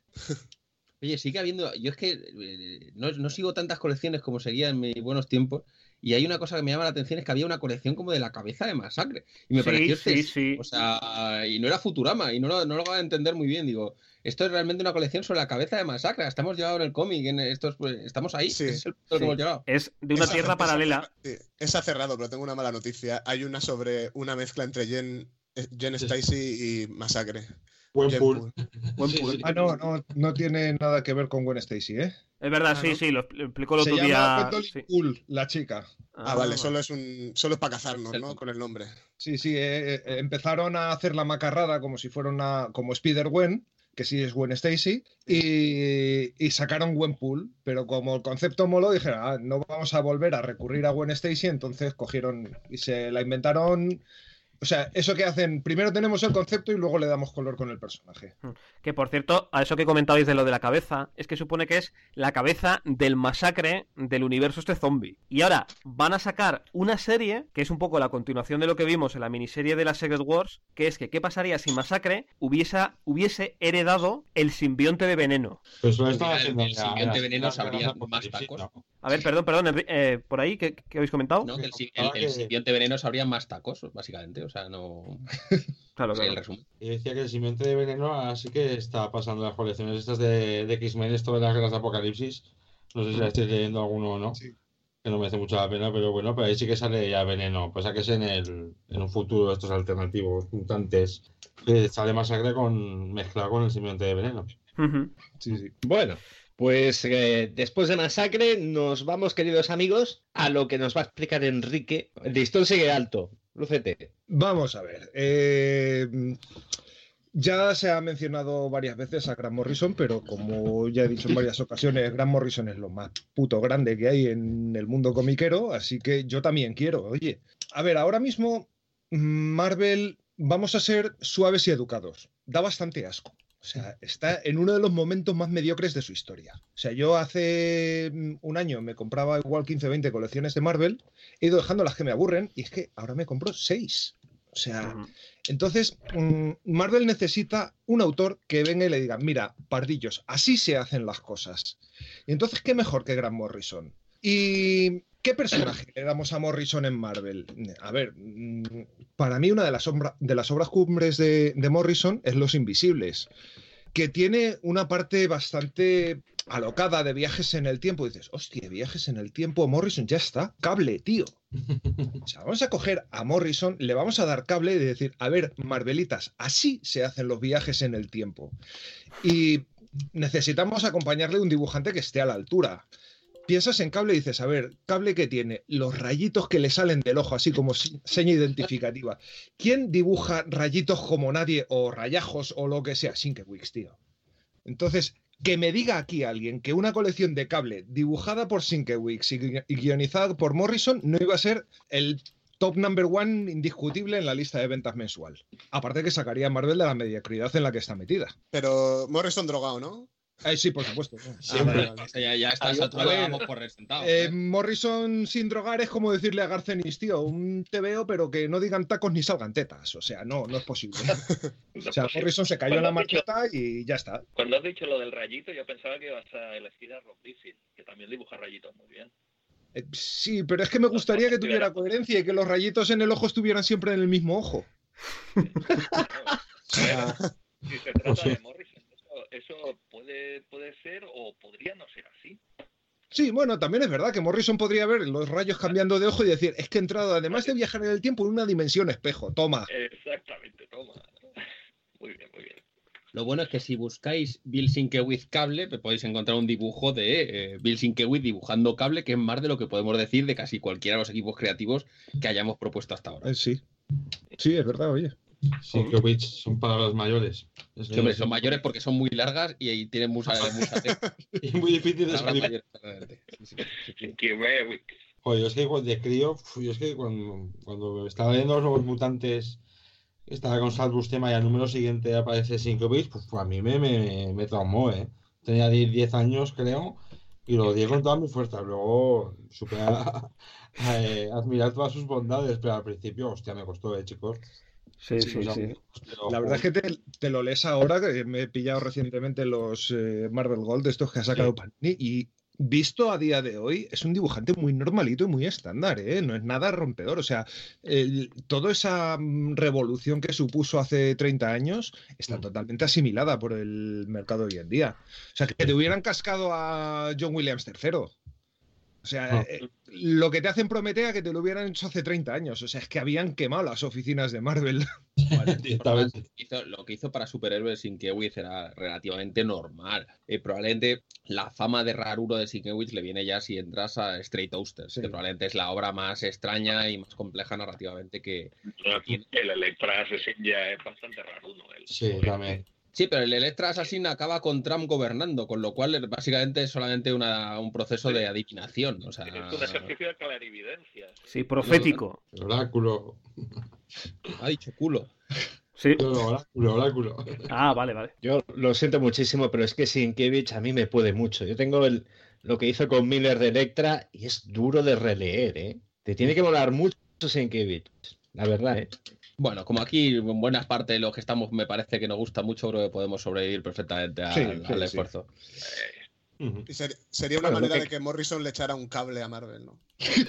Oye, sigue habiendo. Yo es que eh, no, no sigo tantas colecciones como seguía en mis buenos tiempos. Y hay una cosa que me llama la atención: es que había una colección como de la cabeza de Masacre. Y me Sí, pareció sí, excesivo. sí. O sea, y no era Futurama. Y no lo, no lo acabo de entender muy bien. Digo, esto es realmente una colección sobre la cabeza de Masacre. Estamos llegado en el cómic. En estos, pues, estamos ahí. Sí. Ese es el punto al que Sí. hemos llegado. Es de una Esa- tierra esa- paralela. Sí, esa ha cerrado, pero tengo una mala noticia. Hay una sobre una mezcla entre Jen, eh, Jen Stacy y Masacre. Buen Jen pool. Pool. Buen Sí, pool. sí. Ah, no, no, no tiene nada que ver con Gwen Stacy, ¿eh? Es verdad, Ah, sí, ¿no? sí, lo lo explicó el Se otro llama día. Gwendolyn Sí. Poole, la chica. Ah, vale, solo es un solo es para cazarnos, El- ¿no? Con el nombre. Sí, sí, eh, eh, empezaron a hacer la macarrada como si fuera una, como Spider-Gwen, que sí es Gwen Stacy, y, y sacaron Gwenpool, pero como el concepto moló, dijeron, ah, no vamos a volver a recurrir a Gwen Stacy, entonces cogieron y se la inventaron. O sea, eso que hacen, primero tenemos el concepto y luego le damos color con el personaje. Que por cierto, a eso que comentabais de lo de la cabeza, es que supone que es la cabeza del Masacre del universo este zombie. Y ahora van a sacar una serie, que es un poco la continuación de lo que vimos en la miniserie de la Secret Wars, que es que qué pasaría si Masacre hubiese, hubiese heredado el simbionte de veneno. Pero eso lo El- están el haciendo ya, simbionte ya, veneno ya, sabría ya, más sí, tacos. no. A ver, perdón, perdón, Enri- eh, por ahí, ¿qué, qué habéis comentado? No, que el, si- el, Comentaba el que- simbionte veneno sabría más tacos, básicamente. O sea, no. Claro, Sí, el claro. resumen. Y decía que el simbionte de veneno así que está pasando las colecciones estas de, de X-Men, esto de las guerras de Apocalipsis. No sé si la estáis leyendo alguno o no. Sí. Que no merece mucho la pena, pero bueno, pero ahí sí que sale ya veneno. Pues que es en el en un futuro estos alternativos, mutantes, que sale Masacre con mezclado con el simbionte de veneno. Ujú. Sí, sí. Bueno, pues eh, después de Masacre nos vamos, queridos amigos, a lo que nos va a explicar Enrique. El listón sigue alto. Lúcete. Vamos a ver. eh, ya se ha mencionado varias veces a Grant Morrison, pero como ya he dicho en varias ocasiones, Grant Morrison es lo más puto grande que hay en el mundo comiquero, así que yo también quiero. Oye, a ver, ahora mismo Marvel, vamos a ser suaves y educados. Da bastante asco. O sea, está en uno de los momentos más mediocres de su historia. O sea, yo hace un año me compraba igual quince o veinte colecciones de Marvel, he ido dejando las que me aburren y es que ahora me compro seis. O sea, Ujú. entonces mm, Marvel necesita un autor que venga y le diga, mira, pardillos, así se hacen las cosas. Y entonces, ¿qué mejor que Grant Morrison? ¿Y qué personaje le damos a Morrison en Marvel? A ver, mm, para mí una de las, sombra- de las obras cumbres de, de Morrison es Los Invisibles, que tiene una parte bastante alocada de viajes en el tiempo. Y dices, hostia, viajes en el tiempo, Morrison, ya está, cable, tío. O sea, vamos a coger a Morrison, le vamos a dar cable y decir, a ver, Marvelitas, así se hacen los viajes en el tiempo. Y necesitamos acompañarle un dibujante que esté a la altura. piensas en Cable y dices, a ver, Cable que tiene los rayitos que le salen del ojo, así como si- seña identificativa. ¿Quién dibuja rayitos como nadie o rayajos o lo que sea? Sienkiewicz, tío. Entonces, que me diga aquí alguien que una colección de Cable dibujada por Sienkiewicz y gui- y guionizada por Morrison no iba a ser el top number one indiscutible en la lista de ventas mensual. Aparte que sacaría a Marvel de la mediocridad en la que está metida. Pero Morrison drogado, ¿no? Eh, sí, por supuesto. Ah, vale, o sea, ya, ya está, Adiós, altura lo a ver, damos por resentado. Eh, ¿eh? Morrison sin drogar es como decirle a Garcenis, tío, un te veo, pero que no digan tacos ni salgan tetas. O sea, no, no es posible. O sea, Morrison se cayó en la marqueta y ya está. Cuando has dicho lo del rayito, yo pensaba que ibas a elegir a Rob Liefeld, que también dibuja rayitos muy bien. Eh, sí, pero es que me gustaría que tuviera coherencia y que los rayitos en el ojo estuvieran siempre en el mismo ojo. Si se trata de Morrison, eso, eso puede, puede ser o podría no ser así. Sí, bueno, también es verdad que Morrison podría ver los rayos cambiando de ojo y decir, es que he entrado, además de viajar en el tiempo, en una dimensión espejo. Toma. Exactamente, toma. Muy bien, muy bien. Lo bueno es que si buscáis Bill Sienkiewicz Cable, pues podéis encontrar un dibujo de eh, Bill Sienkiewicz dibujando Cable, que es más de lo que podemos decir de casi cualquiera de los equipos creativos que hayamos propuesto hasta ahora. Eh, sí. Sí, es verdad, oye. Sienkiewicz son palabras mayores. Es Sí, hombre, son mayores porque son muy largas y ahí tienen mucha, mucha tela. Y muy difícil de Palabras escribir. mayores, exactamente. Sí, sí, sí, sí. Sienkiewicz. Joder, yo es que cuando de crío, uf, yo es que cuando, cuando estaba leyendo los nuevos mutantes, estaba con Sal Buscema y al número siguiente aparece Sienkiewicz, pues, pues a mí me, me, me traumó, ¿eh? Tenía diez años, creo, y lo odié con toda mi fuerza. Luego supe a, a, a, eh, admirar todas sus bondades, pero al principio, hostia, me costó, ¿eh, chicos? Sí, sí, O sea, sí. pero, La verdad es que te, te lo lees ahora, que me he pillado recientemente los eh, Marvel Gold, estos que ha sacado Sí. Panini, y visto a día de hoy, es un dibujante muy normalito y muy estándar, ¿eh? No es nada rompedor. O sea, el- toda esa mm, revolución que supuso hace treinta años está Mm. totalmente asimilada por el mercado hoy en día. O sea, que te hubieran cascado a John Williams tercero. O sea, Ah. eh, lo que te hacen Prometea que te lo hubieran hecho hace treinta años. O sea, es que habían quemado las oficinas de Marvel. Bueno, Directamente. lo que hizo- lo que hizo para superhéroes Sienkiewicz era relativamente normal. Eh, probablemente la fama de raruro de Sienkiewicz le viene ya si entras a Straight Toasters, Sí. que probablemente es la obra más extraña y más compleja narrativamente que... El Electra Assassin ya es bastante raro, ¿no? El- Sí, también. Sí, pero el Electra Assassin acaba con Trump gobernando, con lo cual básicamente es solamente una- un proceso de adivinación. O sea, Es un ejercicio de clarividencia. Sí, profético. El oráculo. ha dicho culo. Sí. El oráculo, oráculo. Ah, vale, vale. Yo lo siento muchísimo, pero es que Sienkiewicz a mí me puede mucho. Yo tengo el, lo que hizo con Miller de Electra y es duro de releer, ¿eh? Te tiene que molar mucho Sienkiewicz, la verdad, ¿eh? Bueno, como aquí en buenas partes de los que estamos me parece que nos gusta mucho, creo que podemos sobrevivir perfectamente al, Sí, al sí, sí. esfuerzo. Ujú. Y ser- sería una Bueno, lo manera que- de que Morrison le echara un cable a Marvel, ¿no?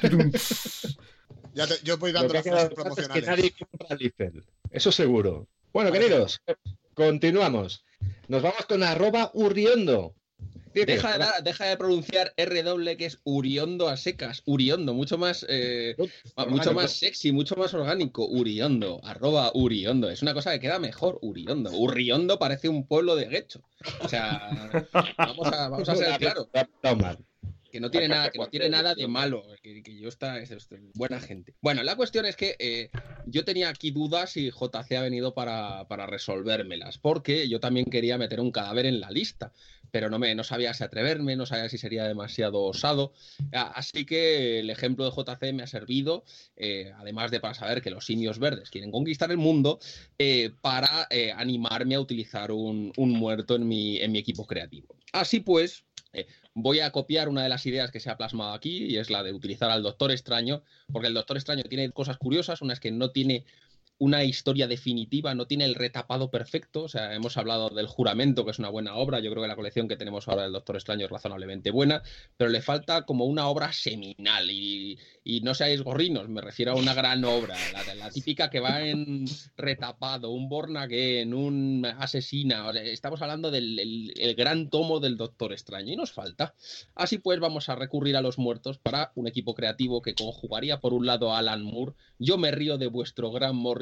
Ya te- yo voy Lo dando que ha las quedado frases claro es que promocionales. nadie compra Liefeld. Eso seguro. Bueno, queridos, continuamos. Nos vamos con arroba Urriondo. Dime, Deja de, hola. dar- deja de pronunciar R doble que es Uriondo a secas. Uriondo, mucho más, eh, ma- mucho más sexy, mucho más orgánico. Uriondo, arroba Uriondo. Es una cosa que queda mejor, Uriondo. Urriondo parece un pueblo de Guecho. O sea, vamos a, vamos a ser claros. Toma. Que no tiene nada, que no tiene nada de malo, que, que yo está, es, es buena gente. Bueno, la cuestión es que eh, yo tenía aquí dudas y J C ha venido para, para resolvérmelas, porque yo también quería meter un cadáver en la lista, pero no, me, no sabía si atreverme, no sabía si sería demasiado osado. Ah, Así que el ejemplo de J C me ha servido, eh, además de para saber que los simios verdes quieren conquistar el mundo, eh, para eh, animarme a utilizar un, un muerto en mi, en mi equipo creativo. Así pues, eh, voy a copiar una de las ideas que se ha plasmado aquí y es la de utilizar al Doctor Extraño, porque el Doctor Extraño tiene cosas curiosas, una es que no tiene una historia definitiva, no tiene el retapado perfecto. O sea, hemos hablado del Juramento, que es una buena obra. Yo creo que la colección que tenemos ahora del Doctor Extraño es razonablemente buena, pero le falta como una obra seminal. Y, y no seáis gorrinos, me refiero a una gran obra, la, la típica que va en retapado, un Born Again, un Asesina. O sea, estamos hablando del el, el gran tomo del Doctor Extraño y nos falta. Así pues, vamos a recurrir a los muertos para un equipo creativo que conjugaría por un lado a Alan Moore. Yo me río de vuestro gran Morrison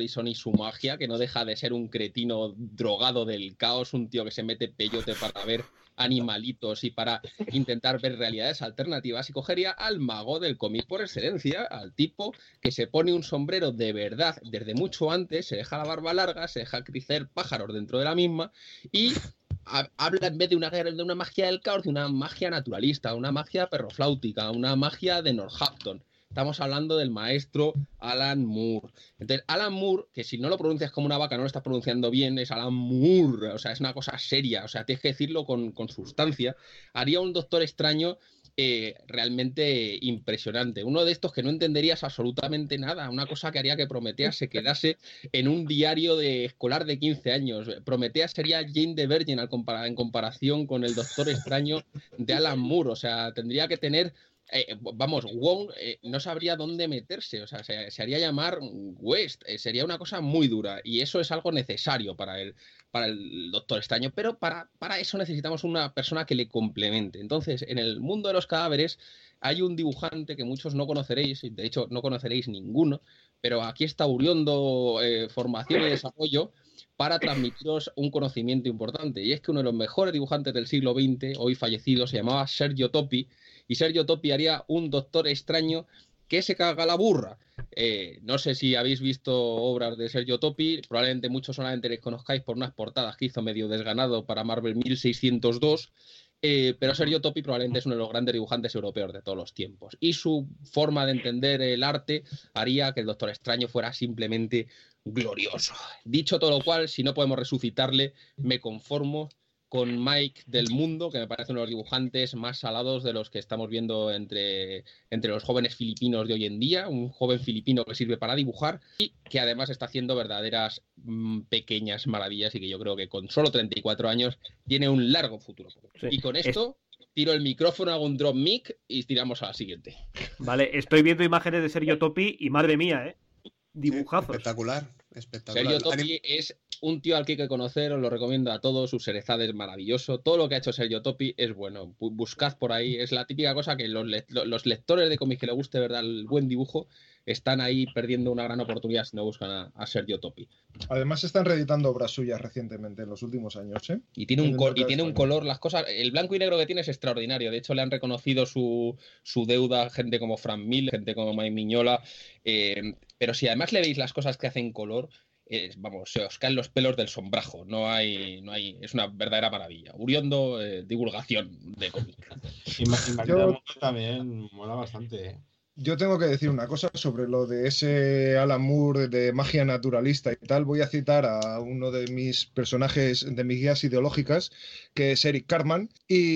Morrison y su magia, que no deja de ser un cretino drogado del caos, un tío que se mete peyote para ver animalitos y para intentar ver realidades alternativas, y cogería al mago del cómic por excelencia, al tipo que se pone un sombrero de verdad desde mucho antes, se deja la barba larga, se deja crecer pájaros dentro de la misma y ha- habla en vez de una, guerra- de una magia del caos, de una magia naturalista, una magia perrofláutica, una magia de Northampton. Estamos hablando del maestro Alan Moore. Entonces, Alan Moore, que si no lo pronuncias como una vaca, no lo estás pronunciando bien, es Alan Moore, o sea, es una cosa seria, o sea, tienes que decirlo con, con sustancia. Haría un Doctor Extraño eh, realmente impresionante. Uno de estos que no entenderías absolutamente nada, una cosa que haría que Prometheus se quedase en un diario de escolar de quince años. Prometheus sería Jane the Virgin al compara- en comparación con el Doctor Extraño de Alan Moore, o sea, tendría que tener eh, vamos, Wong eh, no sabría dónde meterse, o sea, se, se haría llamar West, eh, sería una cosa muy dura y eso es algo necesario para el, para el Doctor Extraño, pero para, para eso necesitamos una persona que le complemente. Entonces, en el mundo de los cadáveres hay un dibujante que muchos no conoceréis, de hecho no conoceréis ninguno, pero aquí está Uriondo eh, Formación y Desarrollo para transmitiros un conocimiento importante, y es que uno de los mejores dibujantes del siglo veinte, hoy fallecido, se llamaba Sergio Topi, y Sergio Topi haría un Doctor Extraño que se caga la burra. Eh, no sé si habéis visto obras de Sergio Topi, probablemente muchos solamente les conozcáis por unas portadas que hizo medio desganado para Marvel mil seiscientos dos, eh, pero Sergio Topi probablemente es uno de los grandes dibujantes europeos de todos los tiempos, y su forma de entender el arte haría que el Doctor Extraño fuera simplemente glorioso. Dicho todo lo cual, si no podemos resucitarle, me conformo con Mike del Mundo, que me parece uno de los dibujantes más salados de los que estamos viendo entre, entre los jóvenes filipinos de hoy en día, un joven filipino que sirve para dibujar y que además está haciendo verdaderas mmm, pequeñas maravillas, y que yo creo que con solo treinta y cuatro años tiene un largo futuro. Sí. Y con esto tiro el micrófono, hago un drop mic y tiramos a la siguiente. Vale, estoy viendo imágenes de Sergio Topi y madre mía, ¿eh? Dibujazos. Sí, espectacular, espectacular. Sergio Topi es un tío al que hay que conocer, os lo recomiendo a todos, su Serezad es maravilloso, todo lo que ha hecho Sergio Topi es bueno, buscad por ahí, es la típica cosa que los, le los lectores de cómics que les guste, ¿verdad?, el buen dibujo, están ahí perdiendo una gran oportunidad si no buscan a, a Sergio Topi. Además se están reeditando obras suyas recientemente, en los últimos años, ¿eh? Y tiene un, y tiene un color, las cosas, el blanco y negro que tiene es extraordinario, de hecho le han reconocido su, su deuda gente como Frank Miller, gente como Mike Mignola, eh, pero si además le veis las cosas que hacen color, eh, vamos, se os caen los pelos del sombrajo, no hay, no hay, es una verdadera maravilla. Uriondo, eh, divulgación de cómic. Y Mike Yo- también mola bastante, ¿eh? Yo tengo que decir una cosa sobre lo de ese Alan Moore de magia naturalista y tal. Voy a citar a uno de mis personajes, de mis guías ideológicas, que es Eric Cartman,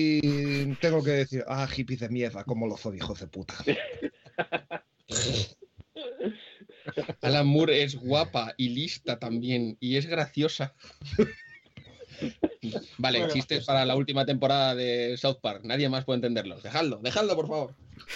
y tengo que decir, ah, hippies de mierda, cómo los odio, hijos de puta. Alan Moore es guapa y lista también, y es graciosa. Vale, Bueno, chistes pues- para la última temporada de South Park. Nadie más puede entenderlos. Dejadlo, dejadlo, por favor.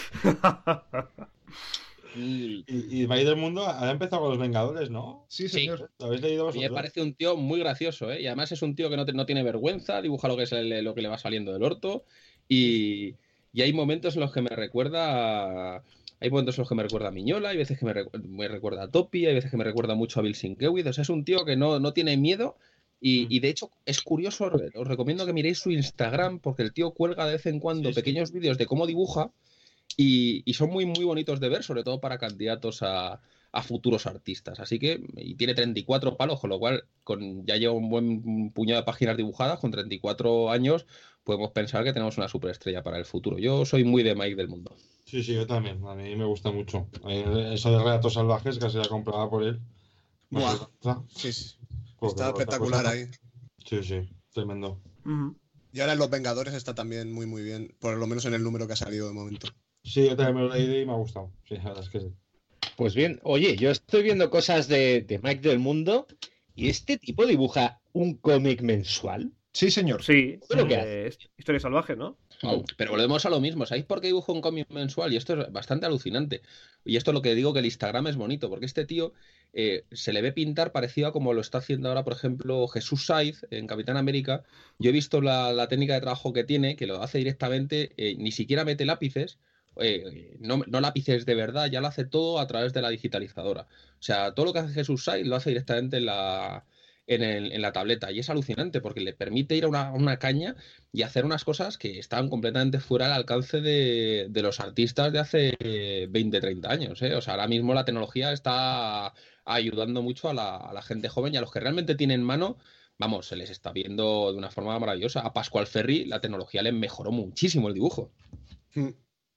Y Y, y Mike del Mundo ha empezado con los Vengadores, ¿no? Sí, Sí. señor. ¿Lo habéis leído me vosotros? parece un tío muy gracioso, ¿eh? Y además es un tío que no, te- no tiene vergüenza, dibuja lo que, es el- lo que le va saliendo del orto. Y, y hay momentos en los que me recuerda a- Hay momentos en los que me recuerda a Miñola, hay veces que me, recu- me recuerda a Topi, hay veces que me recuerda mucho a Bill Sienkiewicz. O sea, es un tío que no, no tiene miedo. Y, y de hecho, es curioso, os recomiendo que miréis su Instagram, porque el tío cuelga de vez en cuando Sí, sí. pequeños vídeos de cómo dibuja, y, y son muy, muy bonitos de ver, sobre todo para candidatos a, a futuros artistas. Así que, y tiene treinta y cuatro palos, con lo cual con, ya lleva un buen puñado de páginas dibujadas, con treinta y cuatro años, podemos pensar que tenemos una superestrella para el futuro. Yo soy muy de Mike del Mundo. Sí, sí, yo también. A mí me gusta mucho. Eh, Eso de Relatos Salvajes, casi la compraba por él. Buah. Pues, Sí, sí. porque Está otra espectacular cosa- ahí. Sí, sí, tremendo. Ujú. Y ahora en Los Vengadores está también muy, muy bien, por lo menos en el número que ha salido de momento. Sí, yo también me lo he leído y me ha gustado. Sí, la verdad es que sí. Pues bien, oye, yo estoy viendo cosas de, de Mike del Mundo y este tipo dibuja un cómic mensual. Sí, señor. Sí, ¿Pero qué eh, es Historia salvaje, ¿no? Pero volvemos a lo mismo. ¿Sabéis por qué dibujo un cómic mensual? Y esto es bastante alucinante. Y esto es lo que digo, que el Instagram es bonito, porque este tío eh, se le ve pintar parecido a como lo está haciendo ahora, por ejemplo, Jesús Saiz en Capitán América. Yo he visto la, la técnica de trabajo que tiene, que lo hace directamente, eh, ni siquiera mete lápices. O eh, no, no lápices de verdad, ya lo hace todo a través de la digitalizadora. O sea, todo lo que hace Jesús Saiz lo hace directamente en la, en el- en la tableta. Y es alucinante porque le permite ir a una, a una caña y hacer unas cosas que están completamente fuera del alcance de, de los artistas de hace eh, veinte, treinta años, ¿eh? O sea, ahora mismo la tecnología está ayudando mucho a la, a la gente joven y a los que realmente tienen mano. Vamos, se les está viendo de una forma maravillosa. A Pascual Ferry la tecnología le mejoró muchísimo el dibujo. Ujú.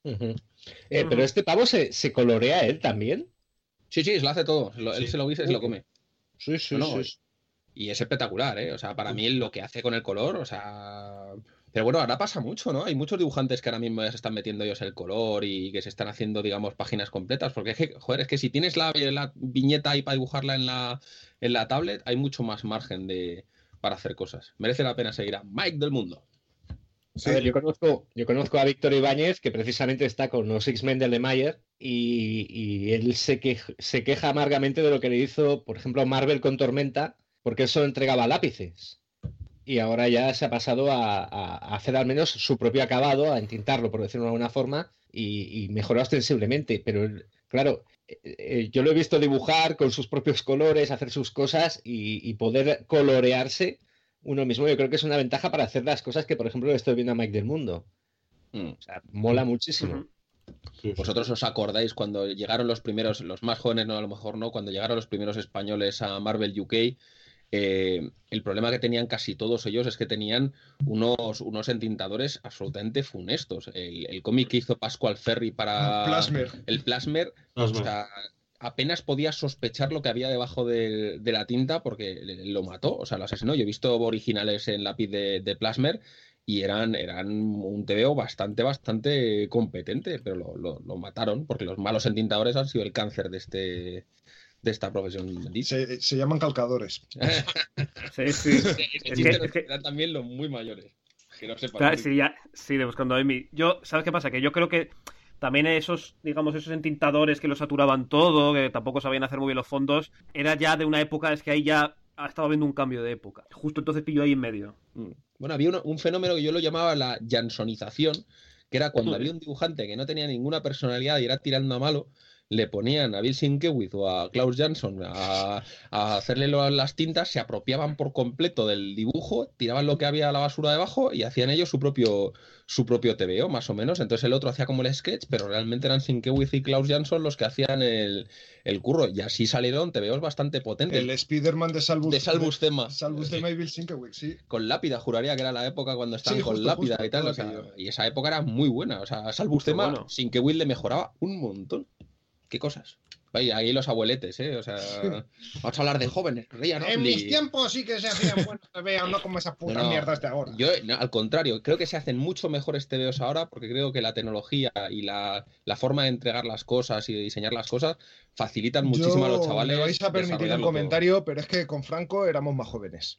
Eh, pero este pavo se, se colorea él también. Sí, sí, se lo hace todo. Lo- Él Sí. se lo guisa y se lo come. Sí, sí, No, no, sí. y es espectacular, ¿eh? O sea, para mí lo que hace con el color, o sea... Pero bueno, ahora pasa mucho, ¿no? Hay muchos dibujantes que ahora mismo ya se están metiendo ellos el color y que se están haciendo, digamos, páginas completas. Porque es que, joder, es que si tienes la, la viñeta ahí para dibujarla en la, en la tablet, hay mucho más margen de, para hacer cosas. Merece la pena seguir a Mike del Mundo. A ver, yo conozco, yo conozco a Víctor Ibáñez, que precisamente está con los X-Men de Lemaier, y, y él se, queja, se queja amargamente de lo que le hizo, por ejemplo, Marvel con Tormenta, porque él solo entregaba lápices. Y ahora ya se ha pasado a, a- a hacer al menos su propio acabado, a entintarlo, por decirlo de alguna forma, y, y mejorar ostensiblemente. Pero, el- claro, eh, eh, yo lo he visto dibujar con sus propios colores, hacer sus cosas y, y poder colorearse uno mismo. Yo creo que es una ventaja para hacer las cosas que, por ejemplo, le estoy viendo a Mike del Mundo. Mm. O sea, mola muchísimo. Ujú. Sí, sí. ¿Vosotros os acordáis cuando llegaron los primeros, los más jóvenes, no, a lo mejor no, cuando llegaron los primeros españoles a Marvel U K? Eh, el problema que tenían casi todos ellos es que tenían unos, unos entintadores absolutamente funestos. El, el cómic que hizo Pascual Ferry para Plasmer. el Plasmer, Plasmer. o sea, apenas podía sospechar lo que había debajo de, de la tinta porque lo mató, o sea, lo asesinó. Yo he visto originales en lápiz de, de Plasmer y eran, eran un tebeo bastante, bastante competente, pero lo, lo- lo mataron porque los malos entintadores han sido el cáncer de este de esta profesión bendita. Se, se llaman calcadores. Sí, sí. Es que- es que- eran también los muy mayores. Que no sepan. Claro, sí, ya, sí, de buscando a Amy. Yo, ¿sabes qué pasa? Que yo creo que también esos, digamos, esos entintadores que lo saturaban todo, que tampoco sabían hacer muy bien los fondos, era ya de una época, es que ahí ya ha estado habiendo un cambio de época. Justo entonces pillo ahí en medio. Mm. Bueno, había uno- un fenómeno que yo lo llamaba la jansonización, que era cuando había un dibujante que no tenía ninguna personalidad y era tirando a malo, le ponían a Bill Sienkiewicz o a Klaus Jansson a, a hacerle lo- las tintas, se apropiaban por completo del dibujo, tiraban lo que había a la basura debajo y hacían ellos su propio su propio tebeo, más o menos. Entonces el otro hacía como el sketch, pero realmente eran Sienkiewicz y Klaus Jansson los que hacían el, el curro. Y así salieron tebeos bastante potentes. El Spider-Man de Salbus, De Salbus Tema. Salbus Tema y Bill Sienkiewicz, sí. Con lápida, juraría que era la época cuando estaban Sí, con justo, lápida justo, y tal. todo O sea, aquello. y esa época era muy buena. O sea, Salbus Qué Tema, bueno. sin que Will le mejoraba un montón. Qué cosas. Ahí, ahí los abueletes, ¿eh? O sea, vamos a hablar de jóvenes. Ryan En Otley. mis tiempos sí que se hacían buenos tebeos, no como esas putas No, no. mierdas de ahora. Yo, no, al contrario, creo que se hacen mucho mejores tebeos ahora porque creo que la tecnología y la, la forma de entregar las cosas y de diseñar las cosas facilitan muchísimo Yo- a los chavales. Me vais a permitir un desarrollarlo todo. comentario, pero es que con Franco éramos más jóvenes.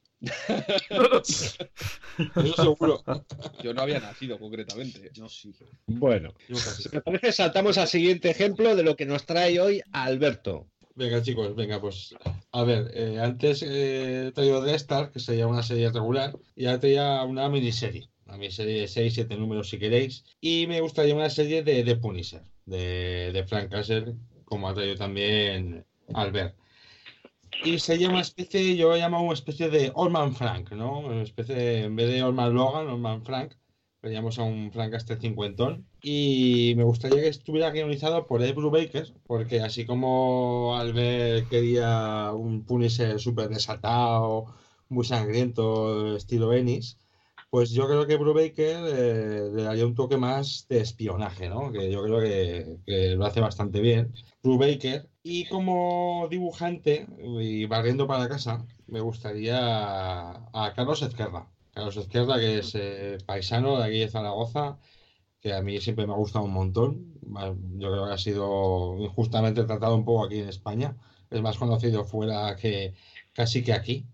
Eso seguro. Yo no había nacido concretamente. Yo sí. Bueno, Yo casi. si me parece, saltamos al siguiente ejemplo de lo que nos trae hoy Alberto. Venga, chicos, venga, pues. A ver, eh, antes eh, he traído The Star, que sería una serie regular, y ahora traía una miniserie. Una miniserie de seis siete números si queréis. Y me gustaría una serie de, de Punisher, de, de Frank Castle, como ha traído también Albert. Y sería una especie, yo lo llamo una especie de Old Man Frank, ¿no? Una especie de, en vez de Old Man Logan, Old Man Frank, veríamos a un Frank Castle cincuentón. Y me gustaría que estuviera guionizado por Ed Brubaker, porque así como Albert quería un Punisher súper desatado, muy sangriento, estilo Ennis, pues yo creo que Brubaker eh, le daría un toque más de espionaje, ¿no? Que yo creo que, que lo hace bastante bien. Brubaker. Y como dibujante, y barriendo para casa, me gustaría a Carlos Ezquerra. Carlos Ezquerra, que es eh, paisano de aquí de Zaragoza, que a mí siempre me ha gustado un montón. Yo creo que ha sido injustamente tratado un poco aquí en España. Es más conocido fuera que casi que aquí.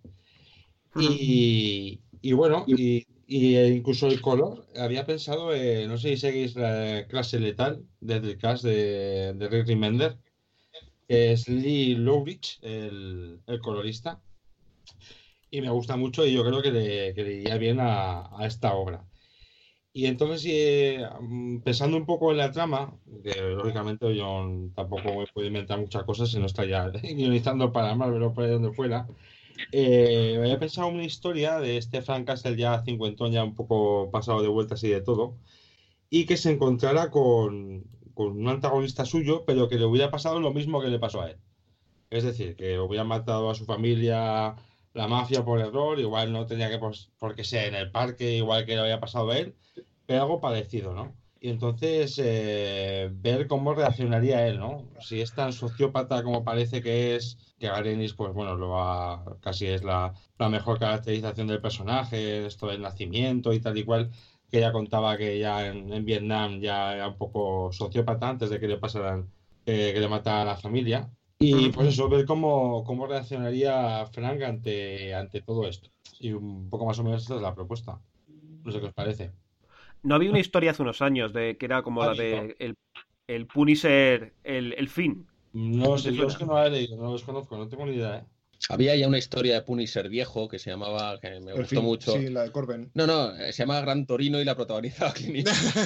Y, y bueno, y, y incluso el color, había pensado, eh, no sé si seguís la clase letal del cast de, de Rick Remender, que es Lee Lowrich, el, el colorista. Y me gusta mucho y yo creo que le, que le iría bien a, a esta obra. Y entonces, eh, pensando un poco en la trama, que lógicamente yo tampoco me puedo inventar muchas cosas si no está ya guionizando para Marvel o para donde fuera, eh, había pensado en una historia de este Frank Castle ya cincuentón, ya un poco pasado de vueltas y de todo, y que se encontrara con, con un antagonista suyo, pero que le hubiera pasado lo mismo que le pasó a él. Es decir, que hubiera matado a su familia la mafia por error, igual no tenía que pues, porque sea en el parque, igual que le había pasado a él, pero algo parecido, ¿no? Y entonces eh, ver cómo reaccionaría él, ¿no? Si es tan sociópata como parece que es, que Garenius, pues bueno, lo va, casi es la, la mejor caracterización del personaje, esto del nacimiento y tal y cual, que ella contaba que ya en, en Vietnam ya era un poco sociópata antes de que le pasaran, eh, que le matara a la familia. Y pues eso, ver cómo, cómo reaccionaría Frank ante, ante todo esto. Y un poco más o menos esta es la propuesta. No sé qué os parece. No había una historia hace unos años de que era como la de el, el Punisher, el, el fin. No sé, yo es que no la he leído, no los conozco, no tengo ni idea, ¿eh? Había ya una historia de Punisher viejo que se llamaba, que me El gustó fin, mucho. Sí, la de Corben. No, no, se llama Gran Torino y la protagonizaba Clint Eastwood.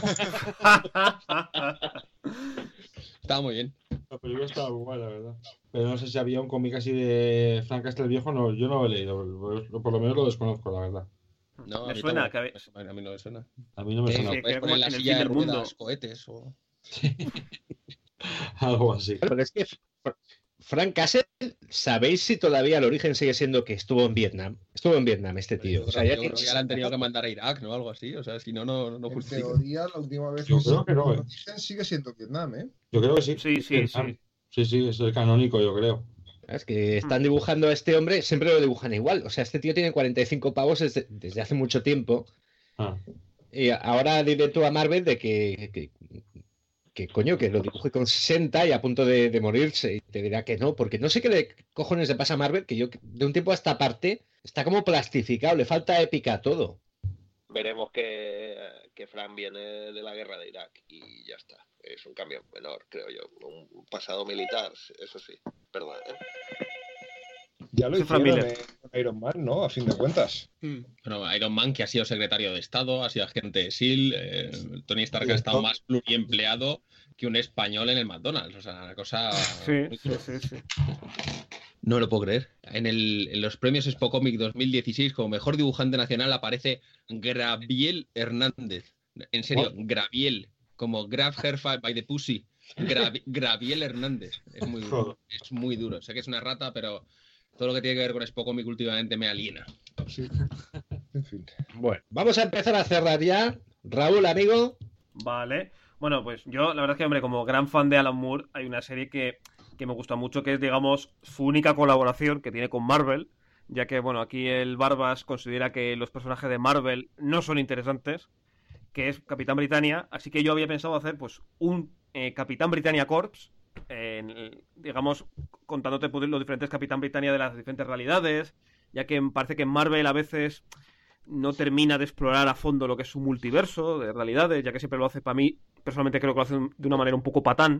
Estaba muy bien. La película estaba muy buena, la verdad. Pero no sé si había un cómic así de Frank Castle el viejo, no, yo no lo he leído, por, por lo menos lo desconozco, la verdad. No, Me a mí suena tampoco. que- A mí no me suena. A mí no me Eh, suena sí, puedes que poner la en el silla fin de del mundo. ruedas, cohetes o... algo así. Pero es que Fr- Frank Castle, ¿sabéis si todavía el origen sigue siendo que estuvo en Vietnam? Estuvo en Vietnam este tío. Yo O sea, creo, ya yo que- creo que ya le han tenido que mandar a Irak, ¿no? Algo así. O sea, si no, no, no En justifica. teoría, la última vez Yo que creo que no, se- ¿eh? dicen sigue siendo Vietnam, ¿eh? Yo creo que sí. Sí, sí, sí. Sí, sí, es el canónico, yo creo. Es que están dibujando a este hombre, siempre lo dibujan igual. O sea, este tío tiene cuarenta y cinco pavos desde, desde hace mucho tiempo. Ah. Y ahora dile tú a Marvel de que, que, que, coño, que lo dibuje con sesenta y a punto de, de morirse. Y te dirá que no, porque no sé qué le cojones le pasa a Marvel, que yo de un tiempo a esta parte está como plastificado, le falta épica a todo. Veremos que, que Fran viene de la guerra de Irak y ya está. Es un cambio menor, creo yo. Un pasado militar, eso sí. Perdón, ¿eh? Ya lo Sí, Frank hicieron Miller. en Iron Man, ¿no? A fin de cuentas. Bueno, Iron Man, que ha sido secretario de Estado, ha sido agente de S E A L, eh, Tony Stark Y ha estado esto- más pluriempleado que un español en el McDonald's. O sea, una cosa... Sí, muy sí, sí, sí. No lo puedo creer. En, el, en los premios Expo Comic dos mil dieciséis, como mejor dibujante nacional, aparece Graviel Hernández. En serio, Graviel. Como Grab Her by the Pussy. Gravi- Graviel Hernández. Es muy duro. Es muy duro. Sé que es una rata, pero todo lo que tiene que ver con Expo Comic últimamente me aliena. Sí. En fin. Bueno, vamos a empezar a cerrar ya. Raúl, amigo. Vale. Bueno, pues yo, la verdad es que, hombre, como gran fan de Alan Moore, hay una serie que, que me gusta mucho, que es, digamos, su única colaboración que tiene con Marvel, ya que, bueno, aquí el Barbas considera que los personajes de Marvel no son interesantes, que es Capitán Britannia, así que yo había pensado hacer, pues, un eh, Capitán Britannia Corps, eh, en- digamos, contándote pues, los diferentes Capitán Britannia de las diferentes realidades, ya que parece que en Marvel a veces no termina de explorar a fondo lo que es su multiverso de realidades, ya que siempre lo hace, para mí, personalmente creo que lo hace de una manera un poco patán.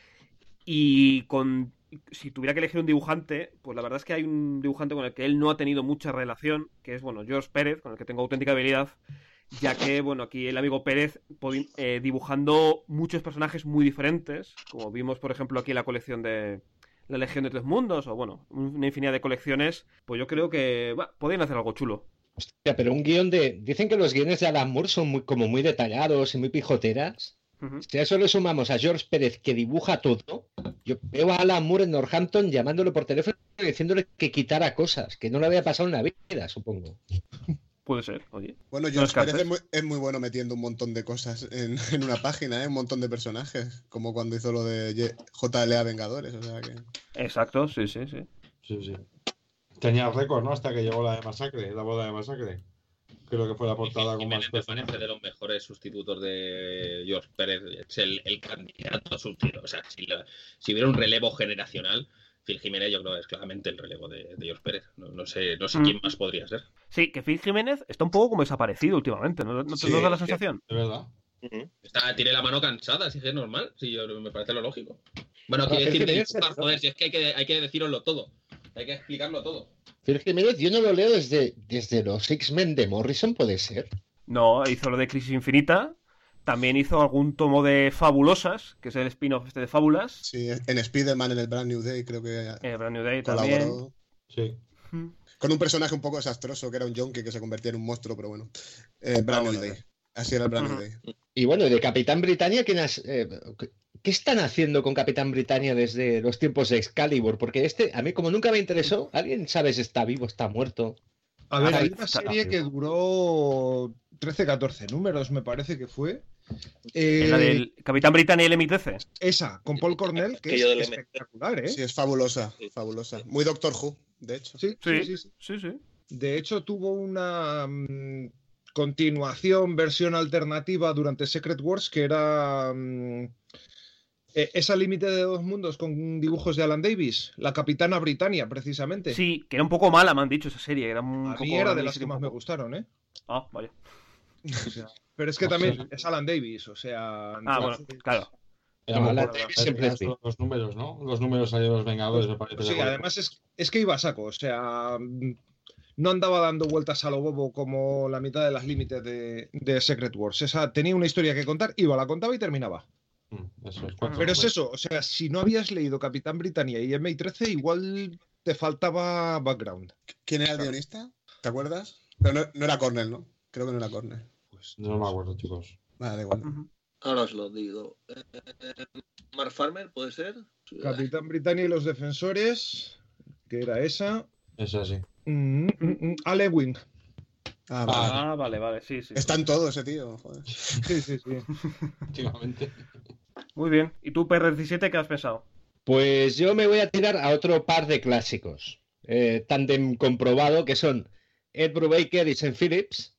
Y con si tuviera que elegir un dibujante, pues la verdad es que hay un dibujante con el que él no ha tenido mucha relación, que es, bueno, George Pérez, con el que tengo auténtica habilidad, ya que, bueno, aquí el amigo Pérez podi- eh, dibujando muchos personajes muy diferentes, como vimos, por ejemplo, aquí en la colección de La Legión de Tres Mundos, o bueno, una infinidad de colecciones, pues yo creo que bah, podrían hacer algo chulo. Hostia, pero un guión de. Dicen que los guiones de Alan Moore son muy, como muy detallados y muy pijoteras. Ujú. Si a eso le sumamos a George Pérez, que dibuja todo, yo veo a Alan Moore en Northampton llamándole por teléfono y diciéndole que quitara cosas, que no le había pasado en la vida, supongo. Puede ser, oye. Bueno, No George Pérez descartes. es muy, es muy bueno metiendo un montón de cosas en, en una página, ¿eh? Un montón de personajes, como cuando hizo lo de Ye- J L A Vengadores, o sea que... Exacto, sí, sí, sí. Sí, sí. Tenía el récord, ¿no? Hasta que llegó la de Masacre, la boda de Masacre. Creo que fue la portada con más Me peso. parece de los mejores sustitutos de George Pérez. Es el, el candidato a sustituto. O sea, si, la- si hubiera un relevo generacional, Phil Jiménez yo creo que es claramente el relevo de, de George Pérez. No, no sé, no sé Mm. quién más podría ser. Sí, que Phil Jiménez está un poco como desaparecido últimamente, ¿no, ¿No te Sí, nos da la sí. sensación? De verdad. Ujú. Está, tiene la mano cansada, si es normal. Sí, yo- me parece lo lógico. Bueno, Ah, quiero Phil decir, de Jiménez, dibujar, ¿no? joder, si es que hay, que hay que deciroslo todo. Hay que explicarlo todo. Phil Jiménez, yo no lo leo desde, desde los X-Men de Morrison, puede ser. No, hizo lo de Crisis Infinita. También hizo algún tomo de Fabulosas, que es el spin-off este de Fábulas. Sí, en Spider-Man, en el Brand New Day, creo que Eh, Brand New Day colaboró. también. Sí. Con un personaje un poco desastroso, que era un yonki que se convertía en un monstruo, pero bueno. Eh, Brand Ah, New bueno. Day. Así era el Brand Ujú. New Day. Y bueno, de Capitán Britannia, ¿quién has, eh, ¿qué están haciendo con Capitán Britannia desde los tiempos de Excalibur? Porque este, a mí como nunca me interesó, ¿alguien sabe si está vivo, está muerto? A ver, Ah, hay sí, una está serie que vivo. duró trece catorce números, me parece que fue. Eh, La del Capitán Britannia y el M trece. Esa, con Paul Cornell, que es Aquello del M. espectacular, ¿eh? Sí, es fabulosa, fabulosa. Muy Doctor Who, de hecho. Sí, Sí, sí, sí, sí. sí, sí. De hecho, tuvo una mm, continuación, versión alternativa durante Secret Wars, que era mm, eh, esa límite de dos mundos con dibujos de Alan Davis, la Capitana Britannia, precisamente. Sí, que era un poco mala, me han dicho esa serie. Era un A poco, mí era de una las que miniserie un más me poco- gustaron, ¿eh? Ah, vaya. O sea, pero es que también es Alan Davis, o sea... Ah, bueno, claro. Era No, muy Alan por- Davis era siempre es solo los números, ¿no? Los números ahí de los Vengadores, me parece. Pues de sí, acuerdo. además es, es que iba a saco, o sea, mm, no andaba dando vueltas a lo bobo como la mitad de las límites de, de Secret Wars. Esa tenía una historia que contar, iba, la contaba y terminaba. Mm, Eso es, cuatro Pero es números. eso, o sea, si no habías leído Capitán Britannia y M trece, igual te faltaba background. ¿Quién era el guionista? ¿Te acuerdas? Pero no, no era Cornell, ¿no? Creo que no era Cornell. Pues, No me acuerdo, chicos. Vale, da igual. Ujú. Ahora os lo digo. Eh, Mark Farmer, ¿puede ser? Capitán Britannia y los defensores, que era esa. Es así. Mm, mm, mm, Allen Wing. Ah, vale. Ah, vale, vale, sí, sí. Está en todo ese tío, joder. Sí, sí, sí. Últimamente. Muy bien. ¿Y tú, P R diecisiete, qué has pensado? Pues yo me voy a tirar a otro par de clásicos, eh, tándem comprobado, que son Ed Brubaker y Sean Phillips,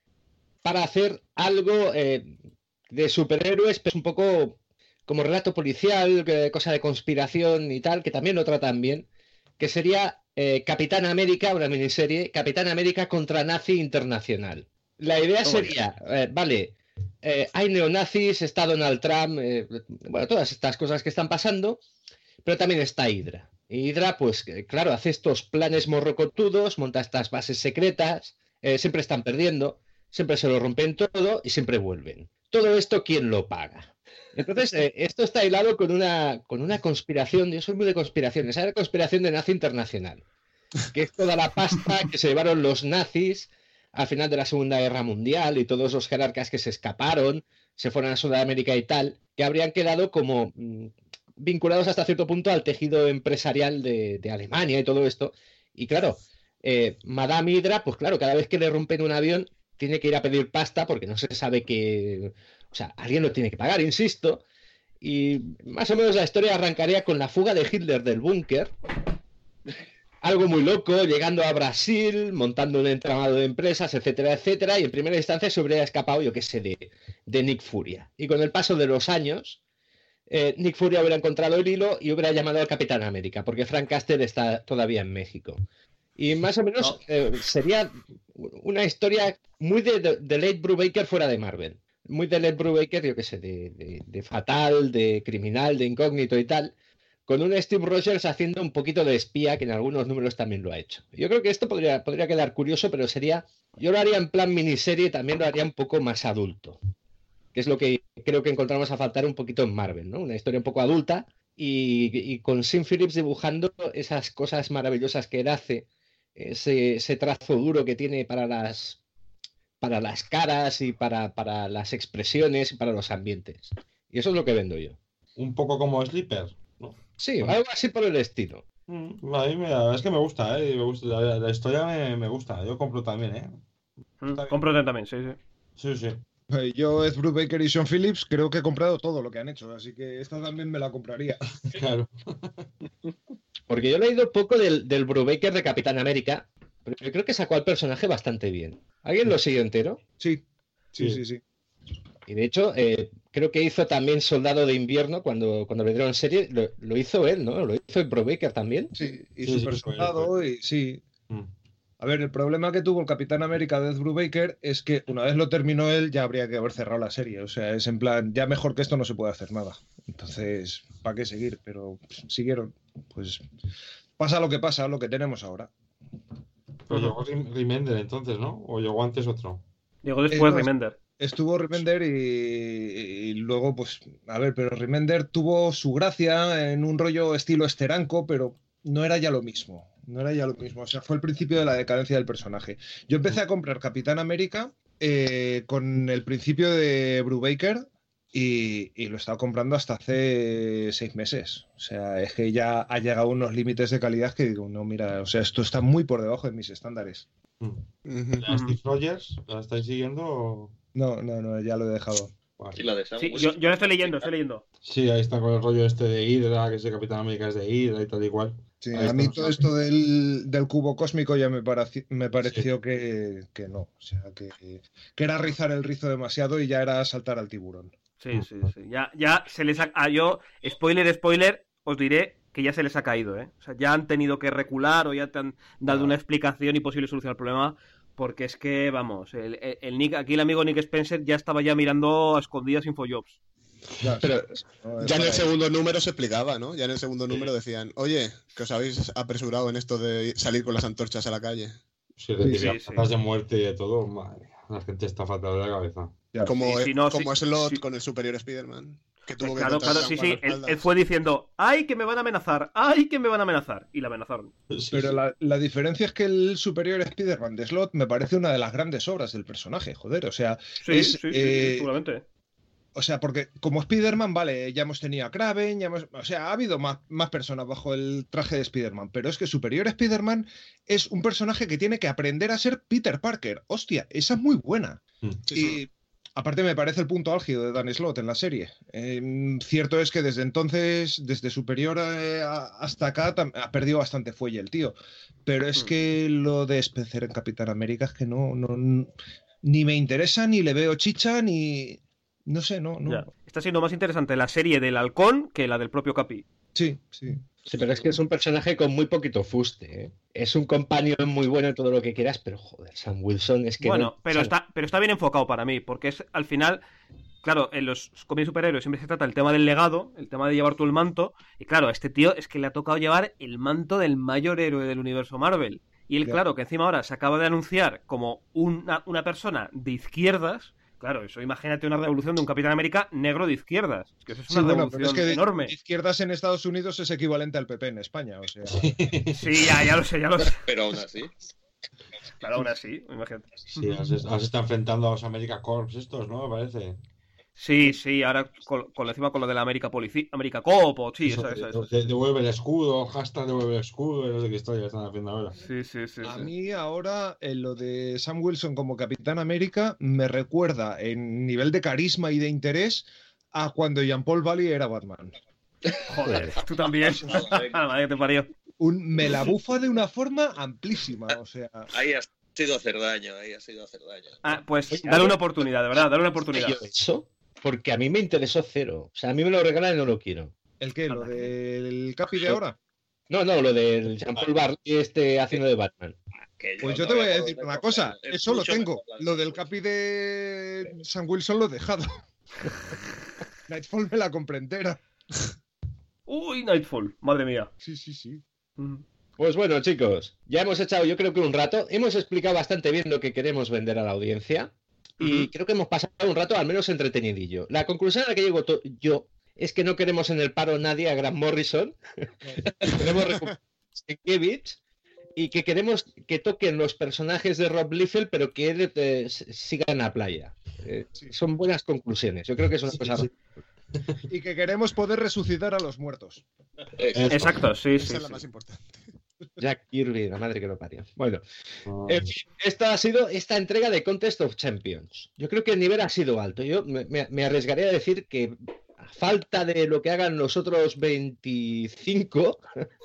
para hacer algo eh, de superhéroes, pero un poco como relato policial, que- cosa de conspiración y tal, que también lo tratan bien, que sería eh, Capitán América, una miniserie, Capitán América contra Nazi Internacional. La idea Toma ya. sería, eh, vale, eh, hay neonazis, está Donald Trump, eh, bueno, todas estas cosas que están pasando, pero también está Hydra. Y Hydra, pues que, claro, hace estos planes morrocotudos, monta estas bases secretas, eh, siempre están perdiendo, siempre se lo rompen todo y siempre vuelven. Todo esto, ¿quién lo paga? Entonces, eh, esto está hilado con una, con una conspiración, yo soy muy de conspiraciones, hay la conspiración de nazi internacional, que es toda la pasta que se llevaron los nazis al final de la Segunda Guerra Mundial y todos los jerarcas que se escaparon, se fueron a Sudamérica y tal, que habrían quedado como mm, vinculados hasta cierto punto al tejido empresarial de, de Alemania y todo esto. Y claro, eh, Madame Hydra, pues claro, cada vez que le rompen un avión, tiene que ir a pedir pasta porque no se sabe que... O sea, alguien lo tiene que pagar, insisto. Y más o menos la historia arrancaría con la fuga de Hitler del búnker. Algo muy loco, llegando a Brasil, montando un entramado de empresas, etcétera, etcétera. Y en primera instancia se hubiera escapado, yo qué sé, de, de Nick Furia. Y con el paso de los años, eh, Nick Furia hubiera encontrado el hilo y hubiera llamado al Capitán América, porque Frank Castle está todavía en México. Y más o menos eh, sería una historia muy de, de, de Late Brubaker fuera de Marvel. Muy de Late Brubaker, yo qué sé, de, de, de Fatal, de Criminal, de Incógnito y tal, con un Steve Rogers haciendo un poquito de espía, que en algunos números también lo ha hecho. Yo creo que esto podría, podría quedar curioso, pero sería... Yo lo haría en plan miniserie y también lo haría un poco más adulto, que es lo que creo que encontramos a faltar un poquito en Marvel, ¿no? Una historia un poco adulta y, y con Sean Phillips dibujando esas cosas maravillosas que él hace, ese, ese trazo duro que tiene para las, para las caras y para, para las expresiones y para los ambientes. Y eso es lo que vendo yo. Un poco como Sleeper, ¿no? Sí, algo así por el estilo. Mm, A mí me, la verdad es que me gusta, ¿eh? Me gusta, la, la historia me, me gusta. Yo compro también, ¿eh? Mm, Está bien. compro también, sí, sí. Sí, sí. Eh, Yo, Ed Brubaker y Sean Phillips, creo que he comprado todo lo que han hecho, así que esta también me la compraría. Claro. Porque yo he leído poco del, del Brubaker de Capitán América, pero yo creo que sacó al personaje bastante bien. ¿Alguien lo sigue entero? Sí, sí, Sí. sí, sí. Y de hecho, eh, creo que hizo también Soldado de Invierno cuando, cuando le dieron serie. Lo, lo hizo él, ¿no? Lo hizo el Brubaker también. Sí, y Sí, sí, Super fue- Soldado, y sí. Mm. A ver, el problema que tuvo el Capitán América de Ed Brubaker es que una vez lo terminó él, ya habría que haber cerrado la serie. O sea, es en plan, ya mejor que esto no se puede hacer nada. Entonces, ¿para qué seguir? Pero pues, siguieron. Pues pasa lo que pasa, lo que tenemos ahora. Pero llegó Rem- Remender entonces, ¿no? O llegó antes otro. Llegó después Es más, Remender. Estuvo Remender y, y luego, pues, a ver, pero Remender tuvo su gracia en un rollo estilo Steranko, pero no era ya lo mismo. No era ya lo mismo. O sea, fue el principio de la decadencia del personaje. Yo empecé a comprar Capitán América eh, con el principio de Brubaker y, y lo he estado comprando hasta hace seis meses. O sea, es que ya ha llegado a unos límites de calidad que digo, no, mira, o sea, esto está muy por debajo de mis estándares. Mm. Ujú. ¿La Steve Rogers la estáis siguiendo? o- No, no, no, ya lo he dejado. Vale. Y la de Sam Sí, Wilson. yo, yo lo estoy leyendo, estoy leyendo. Sí, ahí está con el rollo este de Hydra, que ese Capitán América es de Hydra y tal y cual. Sí, Ahí a mí está. todo esto del, del cubo cósmico ya me, paraci- me pareció que, que no. O sea, que, que era rizar el rizo demasiado y ya era saltar al tiburón. Sí, sí, sí. Ya, ya se les ha... ah, yo, spoiler, spoiler, os diré que ya se les ha caído, ¿eh? O sea, ya han tenido que recular o ya te han dado Ah. una explicación y posible solución al problema, porque es que, vamos, el, el- el Nick, aquí el amigo Nick Spencer ya estaba ya mirando a escondidas Infojobs. Ya, Pero no, es Ya en el para- segundo número se explicaba, ¿no? Ya en el segundo número decían, oye, que os habéis apresurado en esto de salir con las antorchas a la calle. Sí, recibía sí, sí. amenazas de muerte y de todo. Madre mía, la gente está fatal de la cabeza. ya. Como, Sí, sí, es, no, como sí, Slot sí. con el superior Spider-Man. Que tuvo que Claro, encontrar claro, a sí, Juan sí. las Él, espaldas. él fue diciendo, ¡ay, que me van a amenazar! ¡Ay, que me van a amenazar! Y la amenazaron. Sí, Pero sí. la, la diferencia es que el superior Spider-Man de Slot me parece una de las grandes obras del personaje, joder. O sea, Sí, Es, sí, sí, eh, sí, seguramente. o sea, porque como Spider-Man, vale, ya hemos tenido a Kraven, ya hemos, o sea, ha habido más, más personas bajo el traje de Spider-Man, pero es que Superior Spider-Man es un personaje que tiene que aprender a ser Peter Parker. Hostia, esa es muy buena. Mm. Sí, sí. Y aparte me parece el punto álgido de Dan Slott en la serie. Eh, cierto es que desde entonces, desde Superior eh, a- hasta acá, tam- ha perdido bastante fuelle el tío. Pero es Hmm. que lo de Spencer en Capitán América es que no, no, n- ni me interesa, ni le veo chicha, ni... No sé, no, no. Ya. Está siendo más interesante la serie del halcón que la del propio Capi. Sí, sí. sí, pero es que es un personaje con muy poquito fuste, ¿eh? Es un companion muy bueno y todo lo que quieras, pero joder, Sam Wilson es que Bueno, no- pero o sea, está, pero está bien enfocado para mí, porque es al final, claro, en los cómics superhéroes siempre se trata el tema del legado, el tema de llevar tú el manto, y claro, a este tío es que le ha tocado llevar el manto del mayor héroe del universo Marvel. Y él, Ya. claro, que encima ahora se acaba de anunciar como una, una persona de izquierdas. Claro, eso imagínate una revolución de un Capitán América negro de izquierdas. Es que eso es Sí, una bueno, pero revolución es que de, enorme. de izquierdas en Estados Unidos es equivalente al P P en España, o sea... Sí, ya, ya lo sé, ya lo sé. Pero aún así. Claro, aún así, imagínate. Sí, ahora se, ahora se está enfrentando a los America Corps estos, ¿no? Me parece. Sí, sí, ahora con, con encima con lo de la América Polici América Copo, sí, Eso, eso, eso, eso. de- devuelve el escudo, hashtag devuelve el escudo, y no sé qué historia están haciendo ahora. Sí, sí, sí. A sí. mí ahora en lo de Sam Wilson como Capitán América me recuerda en nivel de carisma y de interés a cuando Jean-Paul Valley era Batman. Joder, tú también. A la madre que te parió. Un, me la bufa de una forma amplísima, o sea... Ahí has sido hacer daño, ahí has sido hacer daño. Ah, pues Oye, dale a ver, una oportunidad, de verdad, dale una oportunidad. yo eso, porque a mí me interesó cero. O sea, a mí me lo regalan y no lo quiero. ¿El qué? ¿Lo del Capi de ahora? No, no, lo del Jean-Paul Barley este haciendo de Batman. Que Pues yo no te voy a voy decir poder una coger, cosa, es eso lo mucho tengo. mejor la Lo del Nightfall. Capi de Sam Wilson lo he dejado. Nightfall me la compré entera. Uy, Nightfall, madre mía. Sí, sí, sí. Mm. Pues bueno, chicos, ya hemos echado yo creo que un rato. Hemos explicado bastante bien lo que queremos vender a la audiencia. Y Ujú. creo que hemos pasado un rato al menos entretenidillo. La conclusión a la que llego to- yo es que no queremos en el paro nadie a Grant Morrison. Queremos recuperar a Sienkiewicz y que queremos que toquen los personajes de Rob Liefeld, pero que él eh, s- siga en la playa. Eh, Sí. Son buenas conclusiones. Yo creo que es una Sí, cosa. sí. Y que queremos poder resucitar a los muertos. Eso. Exacto, sí, Esa sí. es la sí. más importante. Jack Kirby, la madre que lo parió. Bueno, No. en fin, esta ha sido esta entrega de Contest of Champions. Yo creo que el nivel ha sido alto. Yo me, me- me arriesgaría a decir que a falta de lo que hagan los otros veinticinco,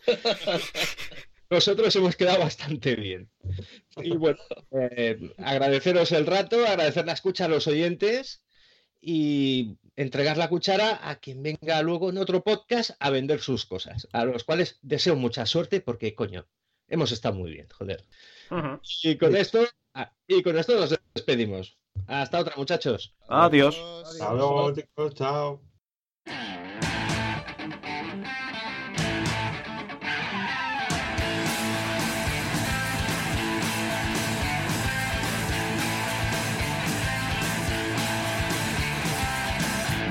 nosotros hemos quedado bastante bien. Y bueno, eh, agradeceros el rato, agradecer la escucha a los oyentes y entregar la cuchara a quien venga luego en otro podcast a vender sus cosas, a los cuales deseo mucha suerte porque, coño, hemos estado muy bien, joder. Ujú. Y con esto, ah, y con esto nos despedimos. Hasta otra, muchachos. Adiós. Hasta luego, chicos, chao.